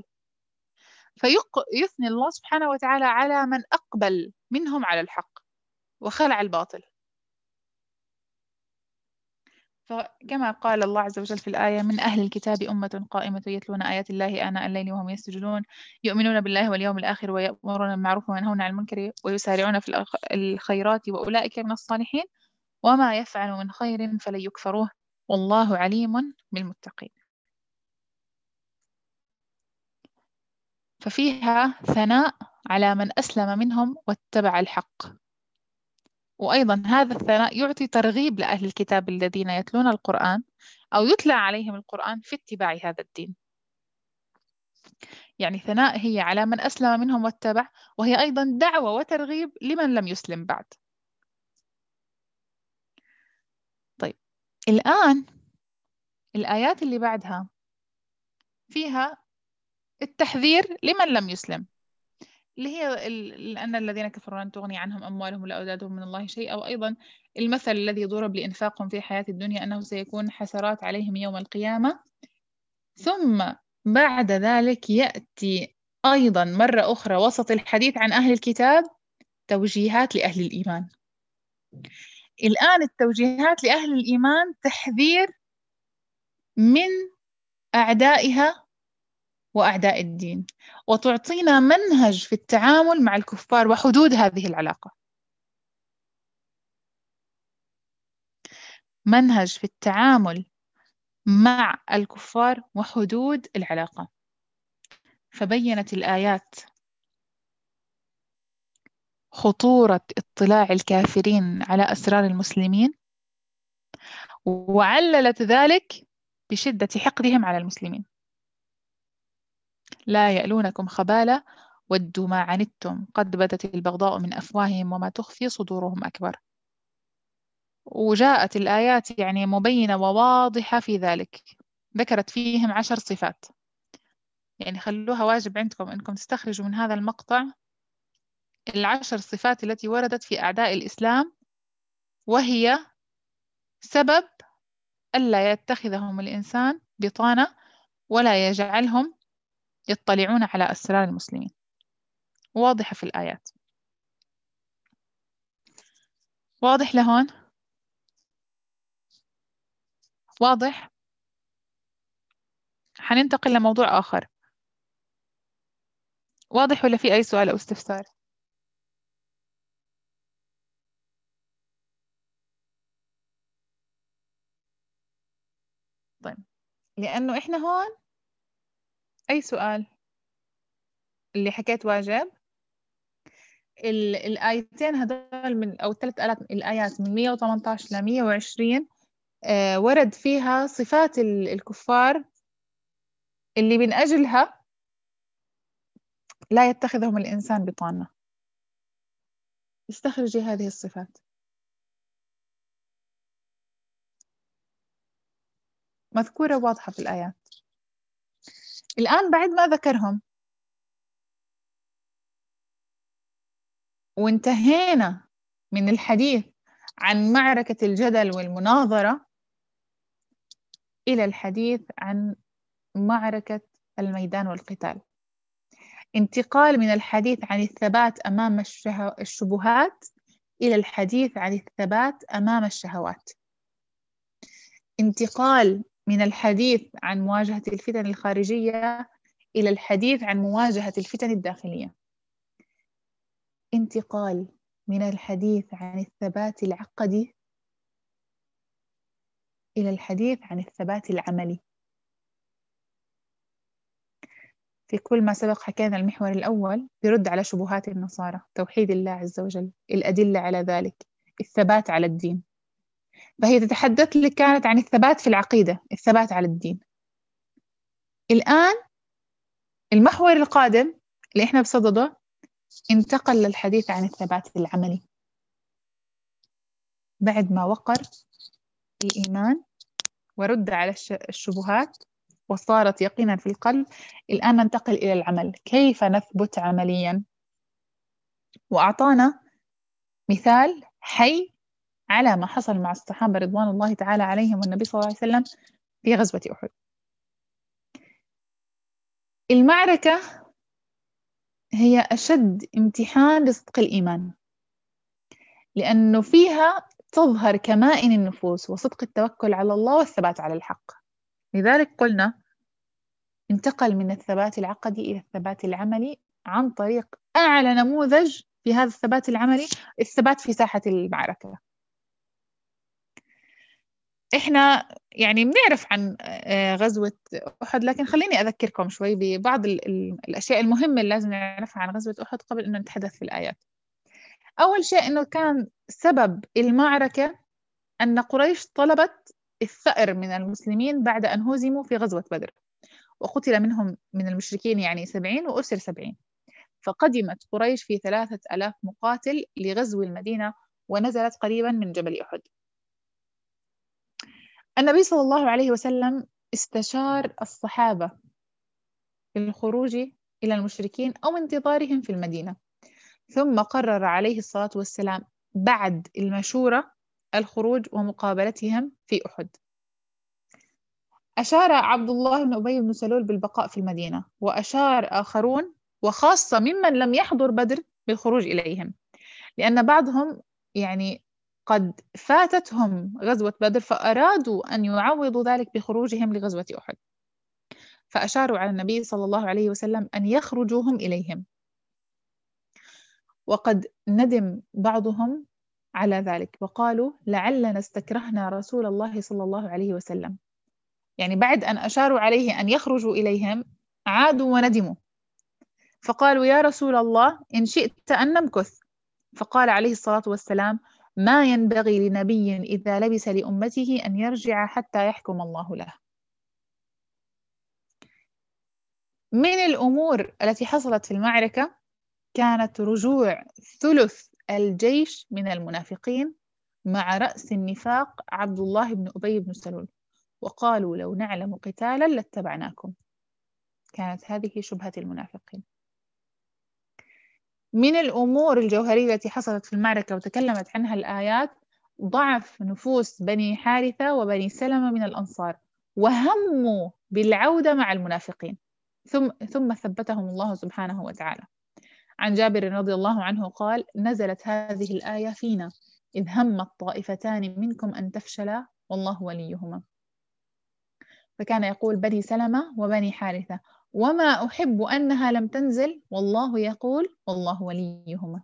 فيثني الله سبحانه وتعالى على من أقبل منهم على الحق وخلع الباطل. فكما قال الله عز وجل في الآية: من أهل الكتاب أمة قائمة يتلون آيات الله آناء الليل وهم يسجدون يؤمنون بالله واليوم الآخر ويأمرون بالمعروف وينهون عن المنكر ويسارعون في الخيرات وأولئك من الصالحين وما يفعل من خير فلن يكفروه والله عليم بالمتقين. ففيها ثناء على من أسلم منهم واتبع الحق، وأيضا هذا الثناء يعطي ترغيب لأهل الكتاب الذين يتلون القرآن أو يتلى عليهم القرآن في اتباع هذا الدين. يعني ثناء هي على من أسلم منهم واتبع، وهي أيضا دعوة وترغيب لمن لم يسلم بعد. طيب، الآن الآيات اللي بعدها فيها التحذير لمن لم يسلم، اللي هي لأن الذين كفروا لن تغني عنهم أموالهم ولا أولادهم من الله شيئا، وأيضا المثل الذي ضرب لإنفاقهم في حياة الدنيا أنه سيكون حسرات عليهم يوم القيامة. ثم بعد ذلك يأتي أيضا مرة أخرى وسط الحديث عن أهل الكتاب توجيهات لأهل الإيمان. الآن التوجيهات لأهل الإيمان تحذير من أعدائها وأعداء الدين، وتعطينا منهج في التعامل مع الكفار وحدود هذه العلاقة. منهج في التعامل مع الكفار وحدود العلاقة. فبينت الآيات خطورة اطلاع الكافرين على أسرار المسلمين، وعللت ذلك بشدة حقدهم على المسلمين. لا يألونكم خبالا ودوا ما عنتم قد بدت البغضاء من أفواههم وما تخفي صدورهم أكبر. وجاءت الآيات يعني مبينة وواضحة في ذلك، ذكرت فيهم عشر صفات. يعني خلوها واجب عندكم أنكم تستخرجوا من هذا المقطع العشر صفات التي وردت في أعداء الإسلام، وهي سبب ألا يتخذهم الإنسان بطانة ولا يجعلهم يطلعون على أسرار المسلمين. واضحة في الآيات. واضح لهون؟ واضح؟ حننتقل لموضوع آخر. واضح ولا في أي سؤال أو استفسار؟ طيب، لأنه إحنا هون أي سؤال اللي حكيت واجب. الآيتين هذول من أو الثلاث آيات الآيات من مية وثمانية عشر ل مية وعشرين ورد فيها صفات الكفار اللي من أجلها لا يتخذهم الإنسان بطانة. استخرجي هذه الصفات، مذكورة واضحة في الآيات. الآن بعد ما ذكرهم وانتهينا من الحديث عن معركة الجدل والمناظرة إلى الحديث عن معركة الميدان والقتال. انتقال من الحديث عن الثبات أمام الشبهات إلى الحديث عن الثبات أمام الشهوات. انتقال من الحديث عن مواجهة الفتن الخارجية إلى الحديث عن مواجهة الفتن الداخلية. انتقال من الحديث عن الثبات العقدي إلى الحديث عن الثبات العملي. في كل ما سبق حكينا المحور الأول يرد على شبهات النصارى، توحيد الله عز وجل، الأدلة على ذلك، الثبات على الدين. فهي تتحدث لك كانت عن الثبات في العقيدة، الثبات على الدين. الآن المحور القادم اللي إحنا بصدده انتقل للحديث عن الثبات العملي. بعد ما وقر الإيمان ورد على الشبهات وصارت يقينا في القلب، الآن ننتقل إلى العمل. كيف نثبت عمليا؟ وأعطانا مثال حي على ما حصل مع الصحابة رضوان الله تعالى عليهم والنبي صلى الله عليه وسلم في غزوة أحد. المعركة هي أشد امتحان لصدق الإيمان، لأنه فيها تظهر كمائن النفوس وصدق التوكل على الله والثبات على الحق. لذلك قلنا انتقل من الثبات العقدي إلى الثبات العملي عن طريق أعلى نموذج في هذا الثبات العملي، الثبات في ساحة المعركة. إحنا يعني بنعرف عن غزوة أحد، لكن خليني أذكركم شوي ببعض الأشياء المهمة اللي لازم نعرفها عن غزوة أحد قبل أن نتحدث في الآيات. أول شيء أنه كان سبب المعركة أن قريش طلبت الثأر من المسلمين بعد أن هزموا في غزوة بدر، وقتل منهم من المشركين يعني سبعين وأسر سبعين. فقدمت قريش في ثلاثة ألاف مقاتل لغزو المدينة، ونزلت قريبا من جبل أحد. النبي صلى الله عليه وسلم استشار الصحابة في الخروج إلى المشركين أو انتظارهم في المدينة، ثم قرر عليه الصلاة والسلام بعد المشورة الخروج ومقابلتهم في أحد. أشار عبد الله بن أبي بن سلول بالبقاء في المدينة، وأشار آخرون وخاصة ممن لم يحضر بدر بالخروج إليهم، لأن بعضهم يعني قد فاتتهم غزوة بدر فأرادوا أن يعوضوا ذلك بخروجهم لغزوة أحد، فأشاروا على النبي صلى الله عليه وسلم أن يخرجوهم إليهم. وقد ندم بعضهم على ذلك وقالوا لعلنا استكرهنا رسول الله صلى الله عليه وسلم، يعني بعد أن أشاروا عليه أن يخرجوا إليهم عادوا وندموا، فقالوا يا رسول الله إن شئت أن نمكث. فقال عليه الصلاة والسلام ما ينبغي لنبي إذا لبس لأمته أن يرجع حتى يحكم الله له. من الأمور التي حصلت في المعركة كانت رجوع ثلث الجيش من المنافقين مع رأس النفاق عبد الله بن أبي بن سلول، وقالوا لو نعلم قتالا لاتبعناكم. كانت هذه شبهة المنافقين. من الأمور الجوهرية التي حصلت في المعركة وتكلمت عنها الآيات ضعف نفوس بني حارثة وبني سلمة من الأنصار، وهموا بالعودة مع المنافقين، ثم, ثم ثبتهم الله سبحانه وتعالى. عن جابر رضي الله عنه قال نزلت هذه الآية فينا إذ همت طائفتان منكم أن تفشلا والله وليهما. فكان يقول بني سلمة وبني حارثة وما أحب أنها لم تنزل والله يقول والله وليهما.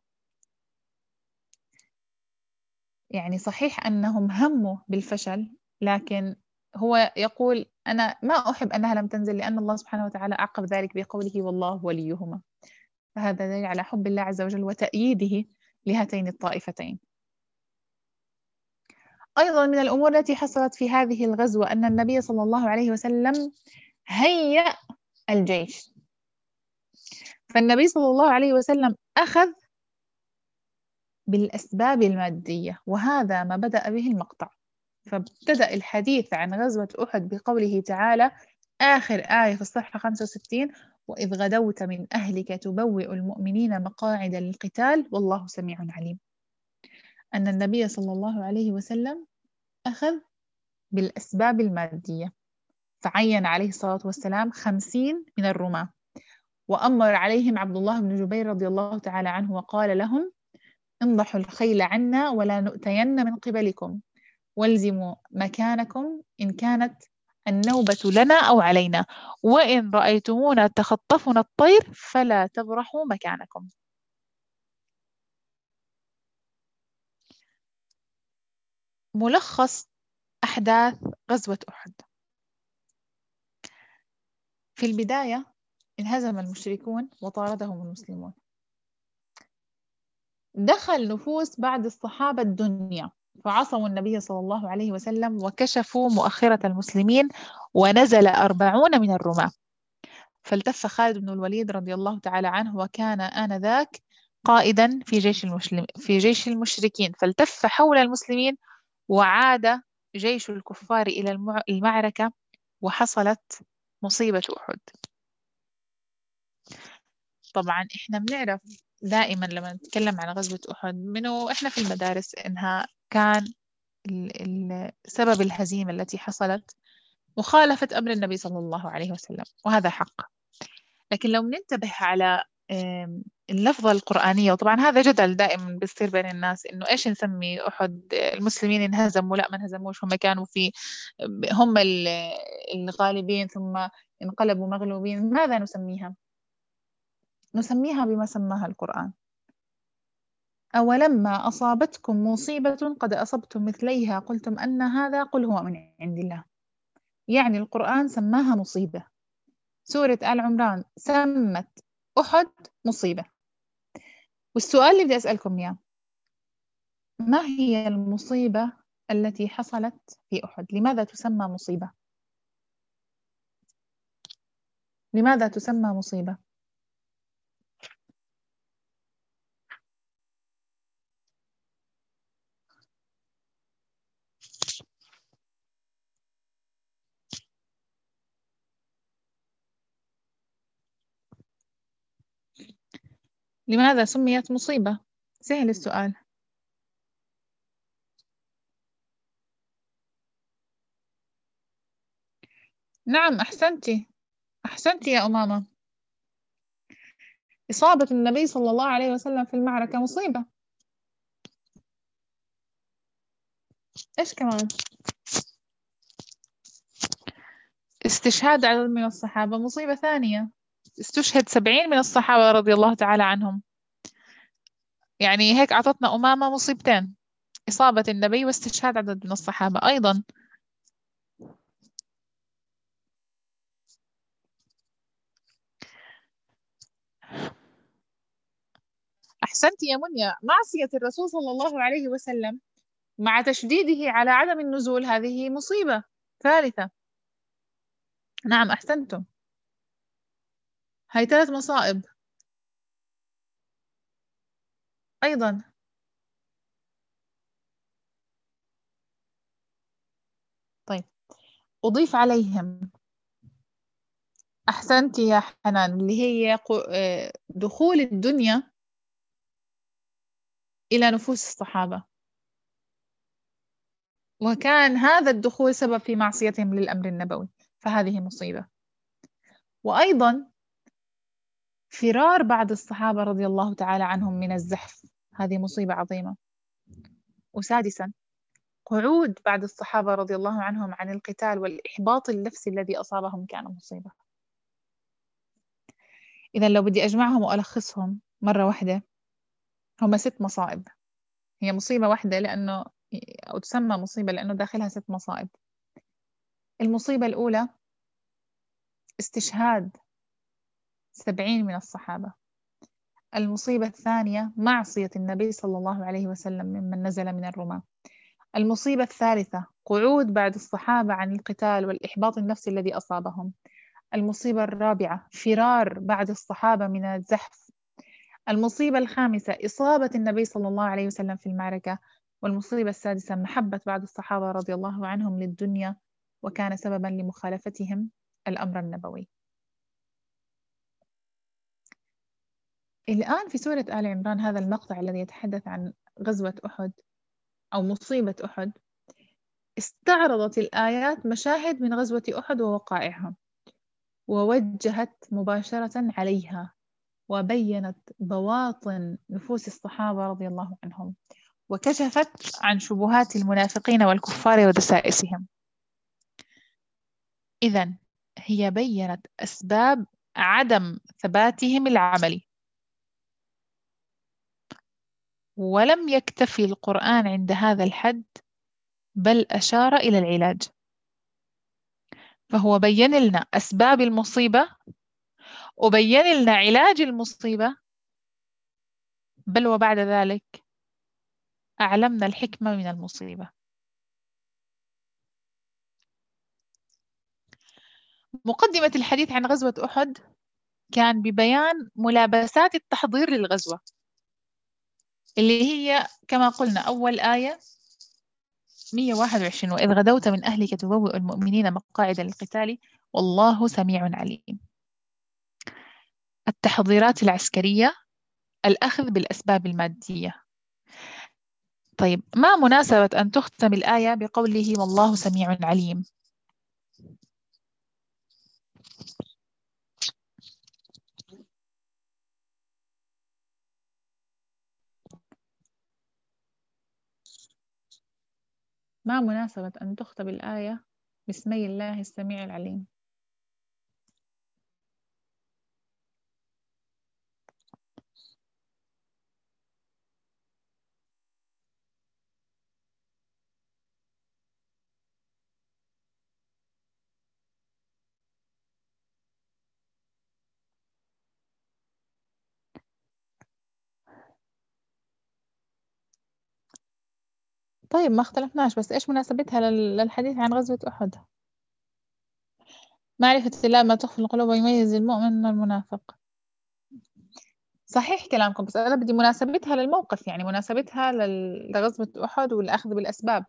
يعني صحيح أنهم هموا بالفشل، لكن هو يقول أنا ما أحب أنها لم تنزل لأن الله سبحانه وتعالى عقب ذلك بقوله والله وليهما. فهذا دليل على حب الله عز وجل وتأييده لهاتين الطائفتين. أيضا من الأمور التي حصلت في هذه الغزوة أن النبي صلى الله عليه وسلم هيأ الجيش. فالنبي صلى الله عليه وسلم أخذ بالأسباب المادية، وهذا ما بدأ به المقطع. فابتدأ الحديث عن غزوة أحد بقوله تعالى آخر آية في الصفحة خمسة وستين: وإذ غدوت من أهلك تبوئ المؤمنين مقاعد للقتال والله سميع عليم. أن النبي صلى الله عليه وسلم أخذ بالأسباب المادية، فعين عليه الصلاة والسلام خمسين من الرماة، وأمر عليهم عبد الله بن جبير رضي الله تعالى عنه وقال لهم: انضحوا الخيل عنا ولا نؤتين من قبلكم، والزموا مكانكم إن كانت النوبة لنا أو علينا، وإن رأيتمونا تخطفنا الطير فلا تبرحوا مكانكم. ملخص أحداث غزوة أحد. في البداية انهزم المشركون وطاردهم المسلمون. دخل نفوس بعض الصحابة الدنيا فعصموا النبي صلى الله عليه وسلم وكشفوا مؤخرة المسلمين، ونزل أربعون من الرماة. فالتف خالد بن الوليد رضي الله تعالى عنه، وكان آنذاك قائدا في جيش المسلم في جيش المشركين، فالتف حول المسلمين، وعاد جيش الكفار إلى المع... المعركة، وحصلت مصيبة أحد. طبعا إحنا بنعرف دائما لما نتكلم عن غزوة أحد منه إحنا في المدارس إنها كان ال... ال... سبب الهزيمة التي حصلت مخالفة أمر النبي صلى الله عليه وسلم، وهذا حق. لكن لو ننتبه على آم، اللفظة القرآنية، وطبعا هذا جدل دائما بيصير بين الناس إنه إيش نسمي أحد، المسلمين انهزموا لا ما انهزموش، هم كانوا في هم ال- الغالبين ثم انقلبوا مغلوبين. ماذا نسميها؟ نسميها بما سماها القرآن: أولما أصابتكم مصيبة قد أصبتم مثليها قلتم أن هذا قل هو من عند الله. يعني القرآن سماها مصيبة. سورة آل عمران سمت أحد مصيبة. والسؤال اللي بدي أسألكم إياه: ما هي المصيبة التي حصلت في أحد؟ لماذا تسمى مصيبة؟ لماذا تسمى مصيبة؟ لماذا سميت مصيبة؟ سهل السؤال. نعم، أحسنتي أحسنتي يا أمامة. إصابة النبي صلى الله عليه وسلم في المعركة مصيبة. إيش كمان؟ استشهاد عدد من الصحابة مصيبة ثانية. استشهد سبعين من الصحابة رضي الله تعالى عنهم. يعني هيك أعطتنا أمامة مصيبتين: إصابة النبي واستشهاد عدد من الصحابة أيضا. أحسنت يا منيا. معصية الرسول صلى الله عليه وسلم مع تشديده على عدم النزول هذه مصيبة ثالثة. نعم أحسنتم. هاي ثلاث مصائب أيضا. طيب، أضيف عليهم. أحسنت يا حنان، اللي هي قو- آه، دخول الدنيا إلى نفوس الصحابة، وكان هذا الدخول سبب في معصيتهم للأمر النبوي، فهذه مصيبة. وأيضا فرار بعض الصحابة رضي الله تعالى عنهم من الزحف، هذه مصيبة عظيمة. وسادسا قعود بعض الصحابة رضي الله عنهم عن القتال، والإحباط النفسي الذي أصابهم كان مصيبة. إذا لو بدي أجمعهم وألخصهم مرة واحدة، هم ست مصائب. هي مصيبة واحدة لأنه أو تسمى مصيبة لأنه داخلها ست مصائب. المصيبة الأولى استشهاد سبعين من الصحابة. المصيبة الثانية معصية النبي صلى الله عليه وسلم ممن نزل من الرماة. المصيبة الثالثة قعود بعض الصحابة عن القتال والإحباط النفسي الذي أصابهم. المصيبة الرابعة فرار بعض الصحابة من الزحف. المصيبة الخامسة إصابة النبي صلى الله عليه وسلم في المعركة. والمصيبة السادسة محبة بعض الصحابة رضي الله عنهم للدنيا وكان سببا لمخالفتهم الأمر النبوي. الآن في سورة آل عمران هذا المقطع الذي يتحدث عن غزوة أحد أو مصيبة أحد، استعرضت الآيات مشاهد من غزوة أحد ووقائعها ووجهت مباشرة عليها وبينت بواطن نفوس الصحابة رضي الله عنهم وكشفت عن شبهات المنافقين والكفار ودسائسهم. إذن هي بينت أسباب عدم ثباتهم العملي. ولم يكتفي القرآن عند هذا الحد بل أشار إلى العلاج، فهو بين لنا أسباب المصيبة وبين لنا علاج المصيبة، بل وبعد ذلك أعلمنا الحكمة من المصيبة. مقدمة الحديث عن غزوة أحد كان ببيان ملابسات التحضير للغزوة، اللي هي كما قلنا أول آية مئة وواحد وعشرين: وإذ غدوت من أهلك تبوئ المؤمنين مقاعد للقتال والله سميع عليم. التحضيرات العسكرية، الأخذ بالأسباب المادية. طيب، ما مناسبة أن تختم الآية بقوله والله سميع عليم؟ ما مناسبة أن تختم الآية باسمي الله السميع العليم؟ طيب ما اختلفناش، بس إيش مناسبتها للحديث عن غزوة أحد؟ معرفة الله ما تخفي القلوب ويميز المؤمن من المنافق. صحيح كلامكم، بس أنا بدي مناسبتها للموقف، يعني مناسبتها لغزوة أحد والأخذ بالأسباب.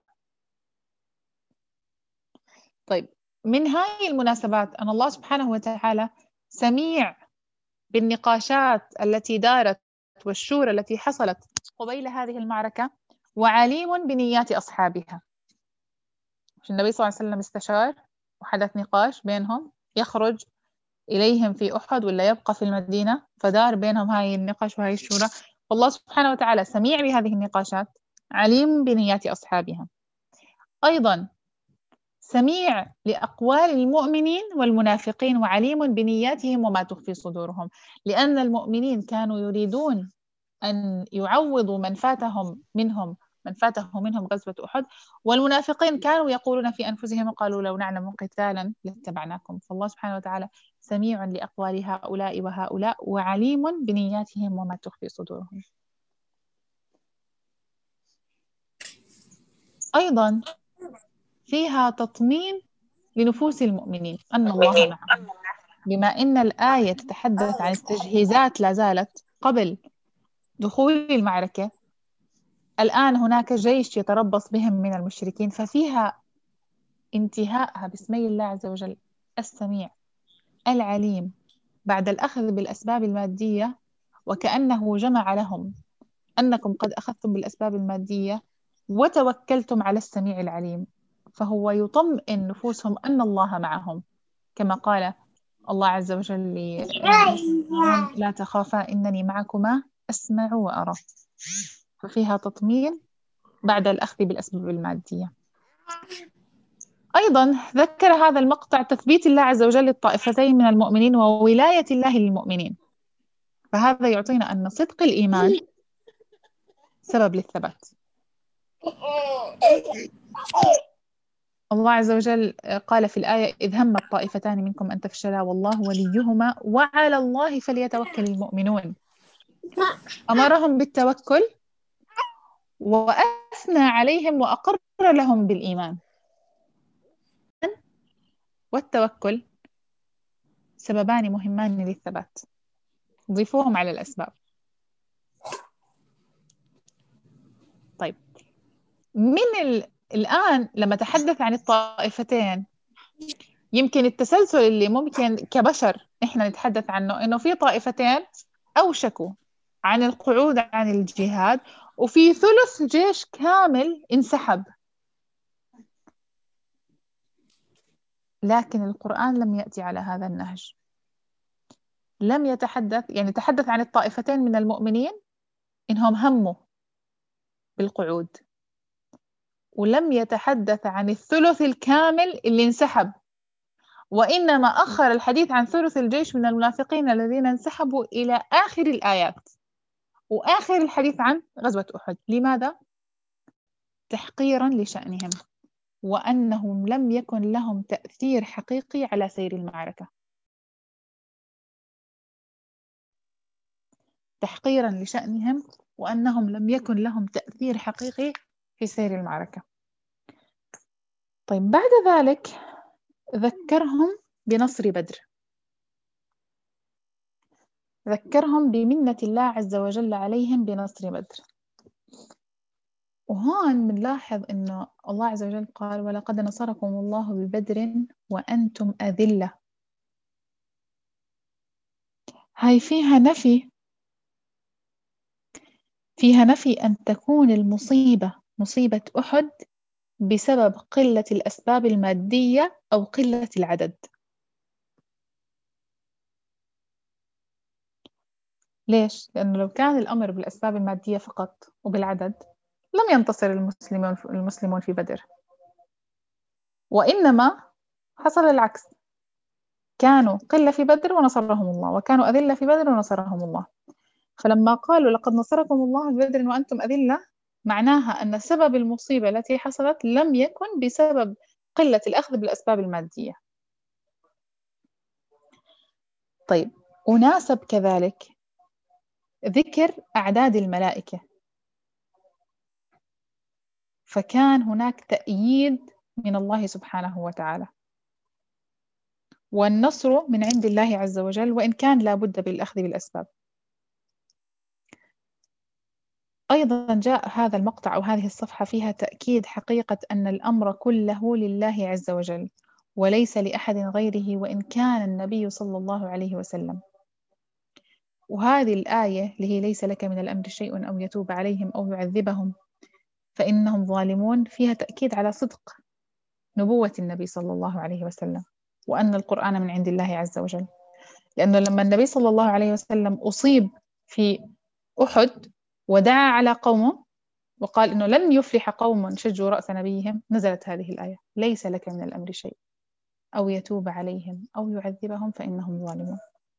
طيب، من هاي المناسبات أن الله سبحانه وتعالى سميع بالنقاشات التي دارت والشورى التي حصلت قبيل هذه المعركة وعليم بنيات أصحابها. النبي صلى الله عليه وسلم استشار وحدث نقاش بينهم يخرج إليهم في أحد ولا يبقى في المدينة، فدار بينهم هاي النقاش وهاي الشورى، والله سبحانه وتعالى سميع بهذه النقاشات عليم بنيات أصحابها. أيضا سميع لأقوال المؤمنين والمنافقين وعليم بنياتهم وما تخفي صدورهم، لأن المؤمنين كانوا يريدون أن يعوضوا من فاتهم منهم من فاته منهم غزوة أحد، والمنافقين كانوا يقولون في أنفسهم قالوا لو نعلم قتالا لاتبعناكم. فالله سبحانه وتعالى سميع لأقوال هؤلاء وهؤلاء وعليم بنياتهم وما تخفي صدورهم. أيضا فيها تطمين لنفوس المؤمنين أن الله معهم، بما إن الآية تتحدث عن التجهيزات لا زالت قبل دخول المعركة. الآن هناك جيش يتربص بهم من المشركين، ففيها انتهاءها باسمي الله عز وجل السميع العليم بعد الأخذ بالأسباب المادية، وكأنه جمع لهم أنكم قد أخذتم بالأسباب المادية وتوكلتم على السميع العليم، فهو يطمئن نفوسهم أن الله معهم، كما قال الله عز وجل لا تخافا إنني معكما أسمع وأرى. ففيها تطمين بعد الأخذ بالأسباب المادية. أيضا ذكر هذا المقطع تثبيت الله عز وجل للطائفتين من المؤمنين وولاية الله للمؤمنين، فهذا يعطينا أن صدق الإيمان سبب للثبات. الله عز وجل قال في الآية إذ هم الطائفتان منكم أن تفشلا والله وليهما وعلى الله فليتوكل المؤمنون. أمرهم بالتوكل وأثنى وأثنى عليهم وأقر لهم بالإيمان. والتوكل سببان مهمان للثبات، ضيفوهم على الأسباب. طيب، من ال... الآن لما تحدث عن الطائفتين، يمكن التسلسل اللي ممكن كبشر إحنا نتحدث عنه إنه في طائفتين أوشكوا عن القعود عن الجهاد، وفي ثلث جيش كامل انسحب. لكن القرآن لم يأتي على هذا النهج، لم يتحدث، يعني تحدث عن الطائفتين من المؤمنين إنهم هموا بالقعود، ولم يتحدث عن الثلث الكامل اللي انسحب، وإنما أخر الحديث عن ثلث الجيش من المنافقين الذين انسحبوا إلى آخر الآيات وآخر الحديث عن غزوة أحد. لماذا؟ تحقيرا لشأنهم، وأنهم لم يكن لهم تأثير حقيقي على سير المعركة. تحقيرا لشأنهم وأنهم لم يكن لهم تأثير حقيقي في سير المعركة. طيب، بعد ذلك ذكرهم بنصر بدر، ذكرهم بمنة الله عز وجل عليهم بنصر بدر. وهون بنلاحظ إنه الله عز وجل قال: ولقد نصركم الله ببدر وأنتم أذلة. هاي فيها نفي، فيها نفي أن تكون المصيبة مصيبة أحد بسبب قلة الأسباب المادية أو قلة العدد. ليش؟ لأنه لو كان الأمر بالأسباب المادية فقط وبالعدد لم ينتصر المسلمون المسلمون في بدر، وإنما حصل العكس، كانوا قلة في بدر ونصرهم الله، وكانوا أذلة في بدر ونصرهم الله. فلما قالوا لقد نصركم الله ببدر وأنتم أذلة، معناها أن سبب المصيبة التي حصلت لم يكن بسبب قلة الأخذ بالأسباب المادية. طيب، وناسب كذلك ذكر أعداد الملائكة، فكان هناك تأييد من الله سبحانه وتعالى، والنصر من عند الله عز وجل، وإن كان لا بد بالأخذ بالأسباب. أيضا جاء هذا المقطع أو هذه الصفحة فيها تأكيد حقيقة أن الأمر كله لله عز وجل وليس لأحد غيره، وإن كان النبي صلى الله عليه وسلم. وهذه الآية اللي هي ليس لك من الأمر شيء أو يتوب عليهم أو يعذبهم فإنهم ظالمون، فيها تأكيد على صدق نبوة النبي صلى الله عليه وسلم، وأن القرآن من عند الله عز وجل. لأنه لما النبي صلى الله عليه وسلم أصيب في أحد ودعا على قومه وقال إنه لن يفلح قوم شجوا رأس نبيهم، نزلت هذه الآية: ليس لك من الأمر شيء أو يتوب عليهم أو يعذبهم فإنهم ظالمون.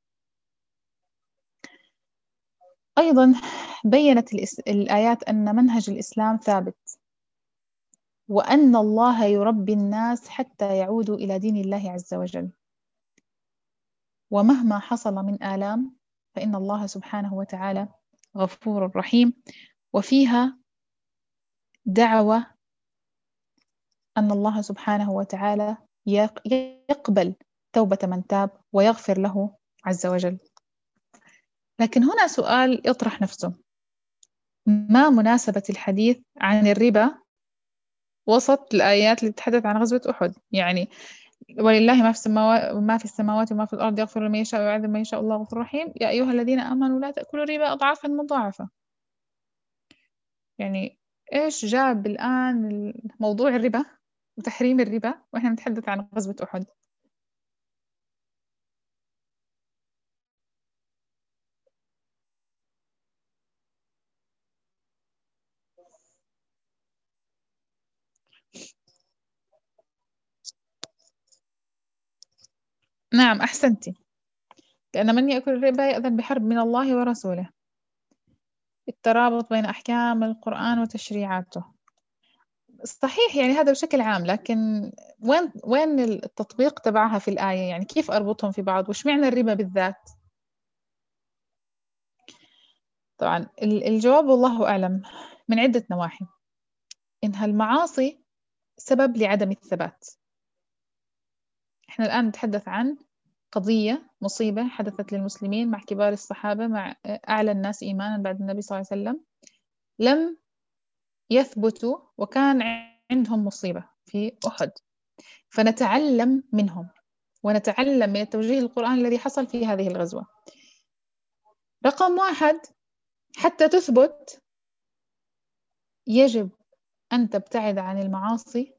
أيضا بيّنت الآيات أن منهج الإسلام ثابت، وأن الله يربي الناس حتى يعودوا إلى دين الله عز وجل، ومهما حصل من آلام فإن الله سبحانه وتعالى غفور رحيم. وفيها دعوة أن الله سبحانه وتعالى يقبل توبة من تاب ويغفر له عز وجل. لكن هنا سؤال يطرح نفسه: ما مناسبة الحديث عن الربا وسط الآيات اللي تتحدث عن غزوة أحد؟ يعني ولله ما في السماوات وما في السماوات وما في الأرض يغفر لمن يشاء ويعذب من يشاء الله غفور رحيم، يا أيها الذين آمنوا لا تأكلوا الربا أضعافا مضاعفة. يعني إيش جاب الآن موضوع الربا وتحريم الربا وإحنا نتحدث عن غزوة أحد؟ نعم، أحسنتي، لأن من يأكل الربا يأذن بحرب من الله ورسوله. الترابط بين أحكام القرآن وتشريعاته صحيح، يعني هذا بشكل عام، لكن وين وين التطبيق تبعها في الآية؟ يعني كيف أربطهم في بعض؟ وش معنى الربا بالذات؟ طبعا الجواب والله أعلم من عدة نواحي. إنها المعاصي سبب لعدم الثبات. إحنا الآن نتحدث عن قضية مصيبة حدثت للمسلمين مع كبار الصحابة، مع أعلى الناس إيمانا بعد النبي صلى الله عليه وسلم، لم يثبتوا وكان عندهم مصيبة في أحد، فنتعلم منهم ونتعلم من التوجيه القرآني الذي حصل في هذه الغزوة. رقم واحد، حتى تثبت يجب أن تبتعد عن المعاصي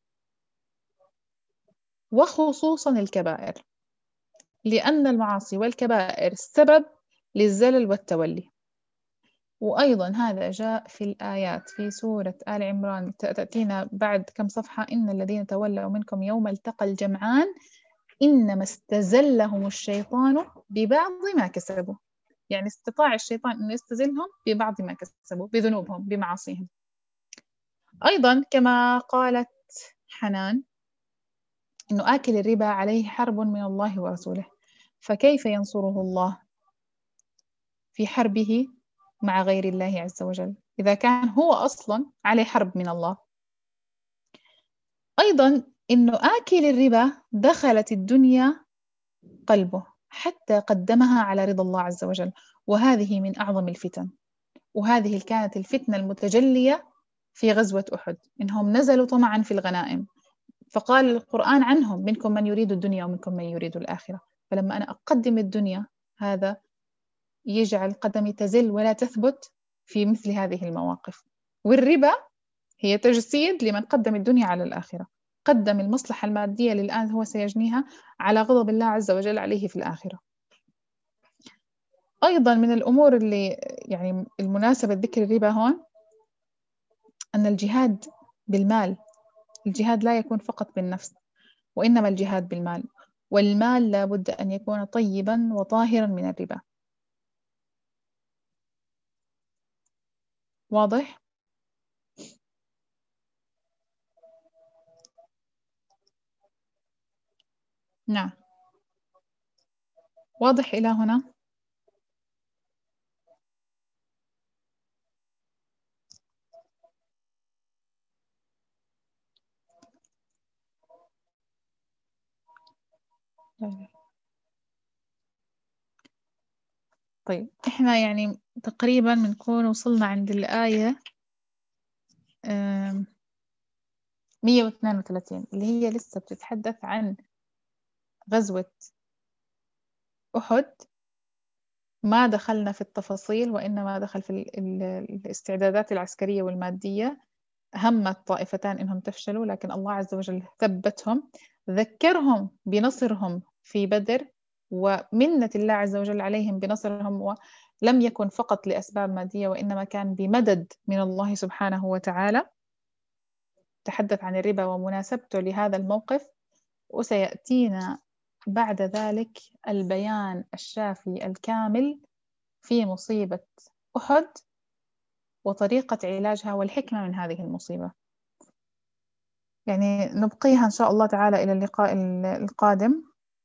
وخصوصا الكبائر، لأن المعاصي والكبائر سبب للزلل والتولي. وأيضا هذا جاء في الآيات في سورة آل عمران، تأتينا بعد كم صفحة: إن الذين تولوا منكم يوم التقى الجمعان إنما استزلهم الشيطان ببعض ما كسبوا. يعني استطاع الشيطان أن يستزلهم ببعض ما كسبوا، بذنوبهم، بمعاصيهم. أيضا كما قالت حنان إنه آكل الربا عليه حرب من الله ورسوله، فكيف ينصره الله في حربه مع غير الله عز وجل إذا كان هو أصلا عليه حرب من الله؟ أيضا إنه آكل الربا دخلت الدنيا قلبه حتى قدمها على رضا الله عز وجل، وهذه من أعظم الفتن. وهذه كانت الفتنة المتجلية في غزوة أحد، إنهم نزلوا طمعا في الغنائم، فقال القرآن عنهم: منكم من يريد الدنيا ومنكم من يريد الآخرة. فلما أنا أقدم الدنيا، هذا يجعل قدمي تزل ولا تثبت في مثل هذه المواقف. والربا هي تجسيد لمن قدم الدنيا على الآخرة، قدم المصلحة المادية للآن هو سيجنيها على غضب الله عز وجل عليه في الآخرة. أيضا من الأمور اللي يعني المناسبة ذكر الربا هون أن الجهاد بالمال، الجهاد لا يكون فقط بالنفس، وإنما الجهاد بالمال، والمال لا بد أن يكون طيبا وطاهرا من الربا. واضح؟ نعم، واضح إلى هنا؟ طيب، إحنا يعني تقريبا بنكون وصلنا عند الآية مية واثنين وثلاثين اللي هي لسه بتتحدث عن غزوة أحد. ما دخلنا في التفاصيل، وإنما دخل في الاستعدادات العسكرية والمادية. هم الطائفتان إنهم تفشلوا، لكن الله عز وجل ثبتهم، ذكرهم بنصرهم في بدر ومنة الله عز وجل عليهم بنصرهم، ولم يكن فقط لأسباب مادية، وإنما كان بمدد من الله سبحانه وتعالى. تحدث عن الربا ومناسبته لهذا الموقف، وسيأتينا بعد ذلك البيان الشافي الكامل في مصيبة أحد وطريقة علاجها والحكمة من هذه المصيبة. يعني نبقيها إن شاء الله تعالى إلى اللقاء القادم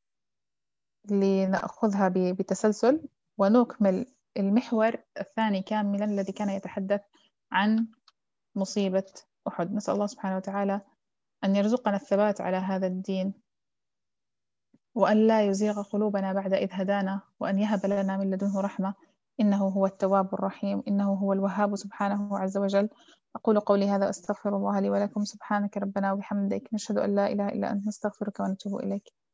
لنأخذها بتسلسل ونكمل المحور الثاني كاملا الذي كان يتحدث عن مصيبة أحد. نسأل الله سبحانه وتعالى أن يرزقنا الثبات على هذا الدين، وأن لا يزيغ قلوبنا بعد إذ هدانا، وأن يهب لنا من لدنه رحمة، إنه هو التواب الرحيم، إنه هو الوهاب سبحانه عز وجل. أقول قولي هذا أستغفر الله لي ولكم. سبحانك ربنا وبحمدك، نشهد أن لا إله إلا أنت، نستغفرك ونتوب إليك.